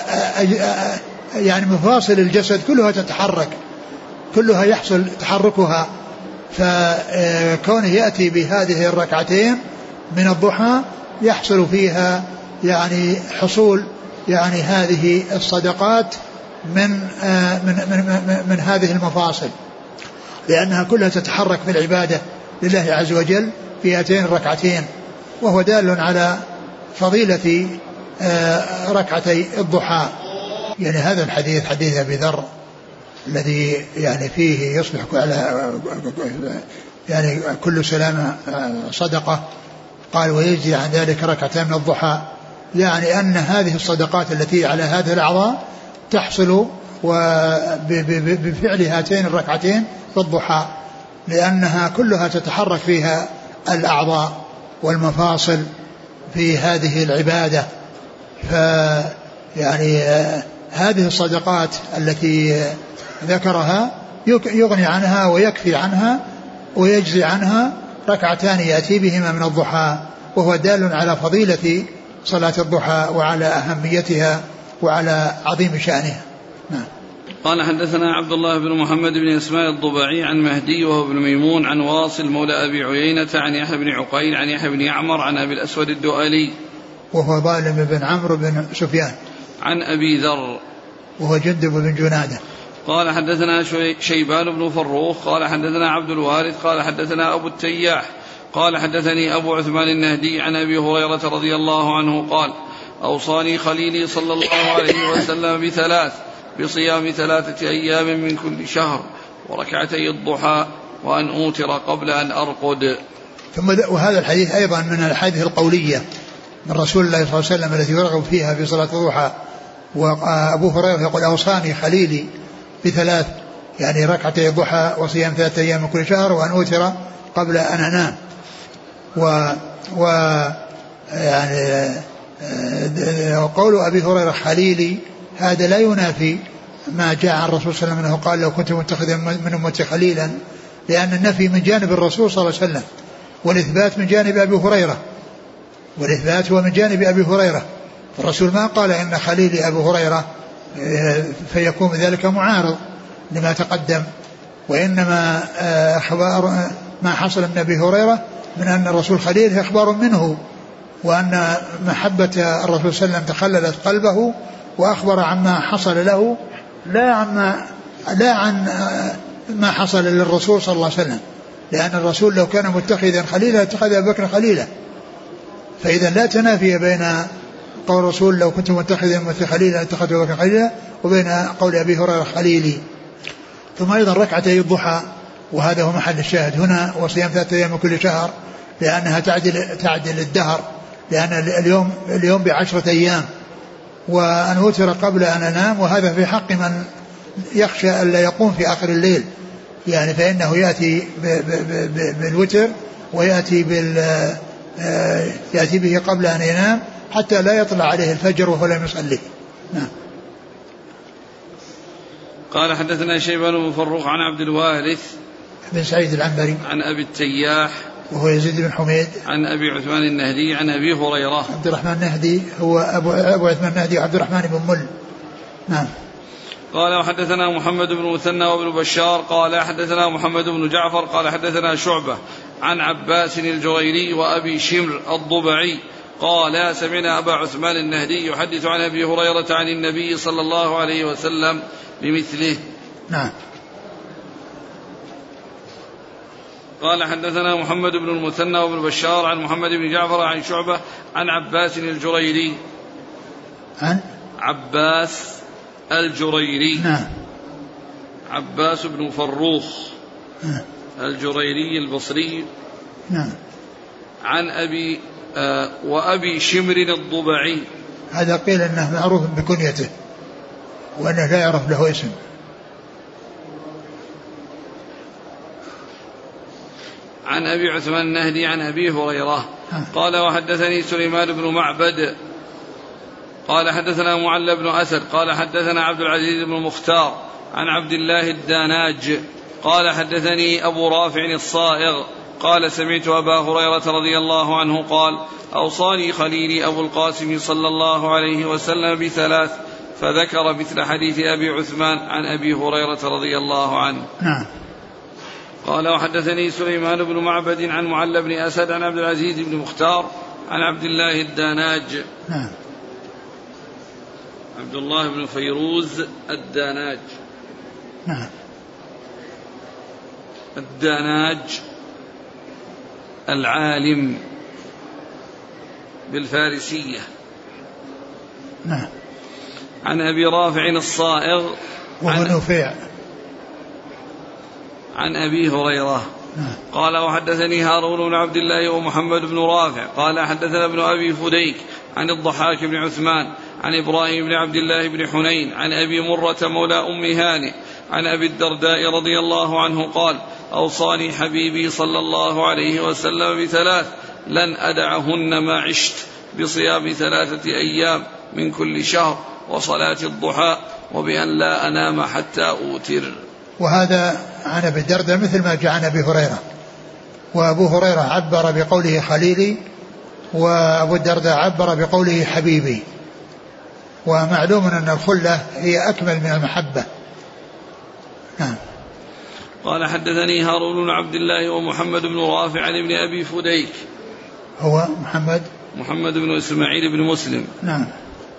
يعني مفاصل الجسد كلها تتحرك، كلها يحصل تحركها، فكونه يأتي بهذه الركعتين من الضحى يحصل فيها يعني حصول يعني هذه الصدقات من من من, من, من هذه المفاصل، لأنها كلها تتحرك في العبادة لله عز وجل في هاتين الركعتين، وهو دال على فضيلة ركعتي الضحى. يعني هذا الحديث حديث أبي ذر الذي يعني فيه يصبح على يعني كل سلامة صدقة، قال ويجزي عن ذلك ركعتين من الضحى، يعني أن هذه الصدقات التي على هذه الأعضاء تحصل بفعل هاتين الركعتين بالضحى، لأنها كلها تتحرك فيها الأعضاء والمفاصل في هذه العبادة. فيعني هذه الصدقات التي ذكرها يغني عنها ويكفي عنها ويجزي عنها ركعتان يأتي بهما من الضحى، وهو دال على فضيلة صلاة الضحى وعلى أهميتها وعلى عظيم شأنها. نعم. قال حدثنا عبد الله بن محمد بن إسماعيل الضباعي عن مهدي وهو ابن ميمون عن واصل مولى أبي عيينة عن يحيى بن عقيل عن يحيى بن يعمر عن أبي الأسود الدؤلي وهو ظالم بن عمرو بن سفيان عن أبي ذر وهو جندب بن جنادة. قال حدثنا شيبان بن فروخ قال حدثنا عبد الوارث قال حدثنا أبو التياح قال حدثني أبو عثمان النهدي عن أبي هريرة رضي الله عنه قال أوصاني خليلي صلى الله عليه وسلم بثلاث: بصيام ثلاثة أيام من كل شهر، وركعتي الضحى، وأن أوتر قبل أن أرقد. ثم وهذا الحديث أيضا من الحديث القولية من رسول الله صلى الله عليه وسلم التي يرغب فيها في صلاة الضحى. وأبو هريرة يقول أوصاني خليلي بثلاث، يعني ركعتي الضحى وصيام ثلاثة أيام من كل شهر، وأن أوتر قبل أن أنام. و, و يعني قول أبي هريرة خليلي هذا لا ينافي ما جاء عن الرسول صلى الله عليه وسلم أنه قال لو كنت متخذا من أمتي خليلا، لأن النفي من جانب الرسول صلى الله عليه وسلم والإثبات من جانب أبي هريرة، والإثبات هو من جانب أبي هريرة. الرسول ما قال إن خليلي أبو هريرة فيكون ذلك معارض لما تقدم، وإنما أخبار ما حصل من أبي هريرة من أن الرسول خليل إخبار منه، وأن محبة الرسول صلى الله عليه وسلم تخللت قلبه، وأخبر عما حصل له لا عما لا عن ما حصل للرسول صلى الله عليه وسلم، لأن الرسول لو كان متخذا خليلا اتخذ أبا بكر خليلا. فإذا لا تنافي بين قول الرسول لو كنت متخذا مثل خليلا اتخذ أبا بكر خليلا وبين قول أبي هريرة خليلي. ثم أيضا ركعتي الضحى، وهذا هو محل الشاهد هنا، وصيام ثلاثة أيام من كل شهر، لأنها تعدل تعدل الدهر، لأن اليوم اليوم بعشرة أيام. وأن أوتر قبل أن أنام، وهذا في حق من يخشى ألا يقوم في آخر الليل، يعني فإنه يأتي بالوتر ويأتي بال يأتي به قبل أن ينام حتى لا يطلع عليه الفجر وهو لم يصلي. نعم. قال حدثنا شيبان بن فروخ عن عبد الوارث بن سعيد العنبري عن أبي التياح وهو يزيد بن حميد عن أبي عثمان النهدي عن أبي هريرة. عبد الرحمن النهدي هو أبو, أبو عثمان النهدي وعبد الرحمن بن مل. نعم. قال وحدثنا محمد بن مثنى وابن بشار قال حدثنا محمد بن جعفر قال حدثنا شعبة عن عباس الجريري وأبي شمر الضبعي قال سمعنا أبا عثمان النهدي يحدث عن أبي هريرة عن النبي صلى الله عليه وسلم بمثله. نعم. قال حدثنا محمد بن المثنى وابن بشار عن محمد بن جعفر عن شعبة عن عباس الجريري عن عباس الجريري نعم عباس بن فروخ نعم الجريري البصري نعم عن أبي آه وأبي شمر الضبعي. هذا قيل أنه معروف بكنيته وأنه لا يعرف له اسم. عن أبي عثمان النهدي عن أبي هريرة قال وحدثني سليمان بن معبد قال حدثنا معل بن أسد قال حدثنا عبد العزيز بن مختار عن عبد الله الداناج قال حدثني أبو رافع الصائغ قال سمعت أبا هريرة رضي الله عنه قال أوصاني خليلي أبو القاسم صلى الله عليه وسلم بثلاث فذكر مثل حديث أبي عثمان عن أبي هريرة رضي الله عنه. نعم. قال وحدثني سليمان بن معبد عن معل بن أسد عن عبد العزيز بن مختار عن عبد الله الداناج. نعم. عبد الله بن فيروز الداناج. نعم. الداناج العالم بالفارسية. نعم. عن أبي رافع الصائغ وهو نفيع عن أبي هريرة. نعم. قال وحدثني هارون بن عبد الله ومحمد بن رافع قال حدثنا ابن أبي فديك عن الضحاك بن عثمان عن إبراهيم بن عبد الله بن حنين عن أبي مرة مولى أم هانئ عن أبي الدرداء رضي الله عنه قال أوصاني حبيبي صلى الله عليه وسلم بثلاث لن أدعهن ما عشت بصيام ثلاثة أيام من كل شهر وصلاة الضحى وبأن لا أنام حتى أوتر. وهذا عن أبي الدرداء مثل ما جاء عن أبي هريرة. وأبو هريرة عبر بقوله خليلي وأبو الدرداء عبر بقوله حبيبي. ومعلوم أن الخلة هي أكمل من المحبة. نعم. قال حدثني هارون بن عبد الله ومحمد بن رافع عن ابن أبي فديك هو محمد محمد بن إسماعيل بن مسلم. نعم.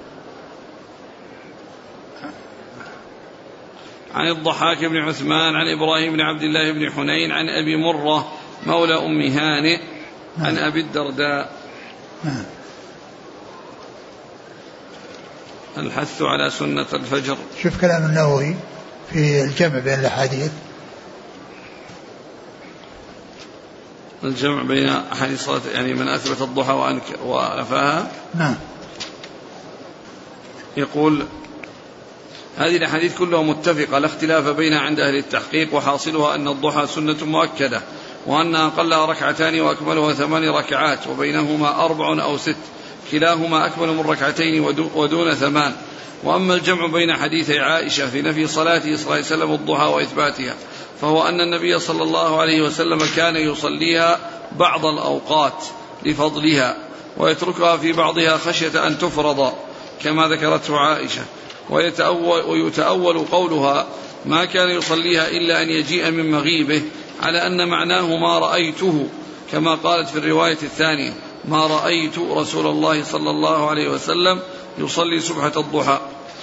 عن الضحاك بن عثمان عن إبراهيم بن عبد الله بن حنين عن أبي مرة مولى أم هانئ عن أبي الدرداء. نعم. الحث على سنة الفجر. شوف كلام النووي في الجمع بين الأحاديث. الجمع بين أحاديث صلاة يعني من أثبت الضحى ونفاها. نعم. يقول هذه الأحاديث كلها متفقة لا اختلاف بينها عند أهل التحقيق وحاصلها أن الضحى سنة مؤكدة وأن أقلها ركعتان وأكملها ثمان ركعات وبينهما أربع أو ست كلاهما أكمل من ركعتين ودون ثمان. وأما الجمع بين حديثي عائشة في نفي صلاته صلى الله عليه وسلم الضحى وإثباتها فهو أن النبي صلى الله عليه وسلم كان يصليها بعض الأوقات لفضلها ويتركها في بعضها خشية أن تفرض كما ذكرته عائشة. ويتأول, ويتأول قولها ما كان يصليها إلا أن يجيء من مغيبه على أن معناه ما رأيته كما قالت في الرواية الثانية ما رأيت رسول الله صلى الله عليه وسلم يصلي سبحة الضحى.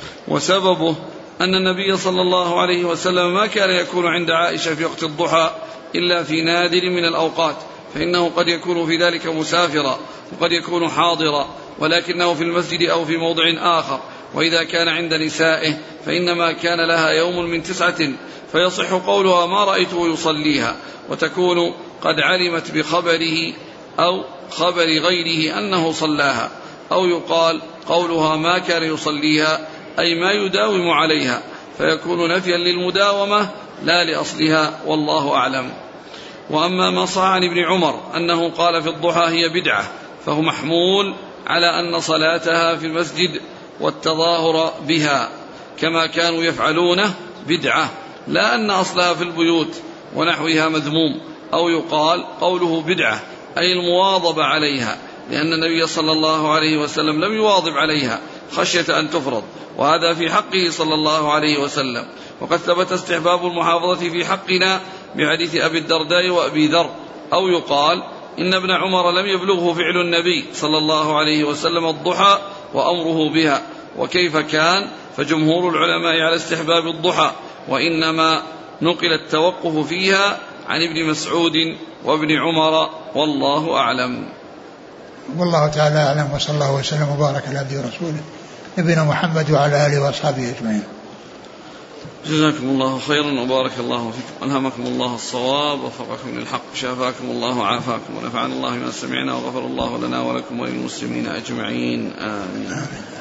وسببه أن النبي صلى الله عليه وسلم ما كان يكون عند عائشة في وقت الضحى إلا في نادر من الأوقات فإنه قد يكون في ذلك مسافرا وقد يكون حاضرا ولكنه في المسجد أو في موضع آخر. وإذا كان عند نسائه فإنما كان لها يوم من تسعة فيصح قولها ما رأيته يصليها وتكون قد علمت بخبره أو خبر غيره أنه صلاها. أو يقال قولها ما كان يصليها أي ما يداوم عليها فيكون نفيا للمداومة لا لأصلها والله أعلم. وأما ما صح عن ابن عمر أنه قال في الضحى هي بدعة فهو محمول على أن صلاتها في المسجد والتظاهر بها كما كانوا يفعلونه بدعة لا أن أصلها في البيوت ونحوها مذموم. أو يقال قوله بدعة أي المواظبة عليها لأن النبي صلى الله عليه وسلم لم يواظب عليها خشية أن تفرض وهذا في حقه صلى الله عليه وسلم. وقد ثبت استحباب المحافظة في حقنا بحديث أبي الدرداء وأبي ذر. أو يقال إن ابن عمر لم يبلغه فعل النبي صلى الله عليه وسلم الضحى وأمره بها وكيف كان فجمهور العلماء على استحباب الضحى وإنما نقل التوقف فيها عن ابن مسعود وابن عمر والله أعلم. والله تعالى أعلم، وصلى الله وسلم وبارك على عبده ورسوله نبينا محمد وعلى آله وأصحابه أجمعين. جزاكم الله خيرا وبارك الله فيكم، ألهمكم الله الصواب ووفقكم للحق، شافاكم الله وعافاكم، ونفعنا الله ما سمعنا، وغفر الله لنا ولكم وللمسلمين أجمعين، آمين.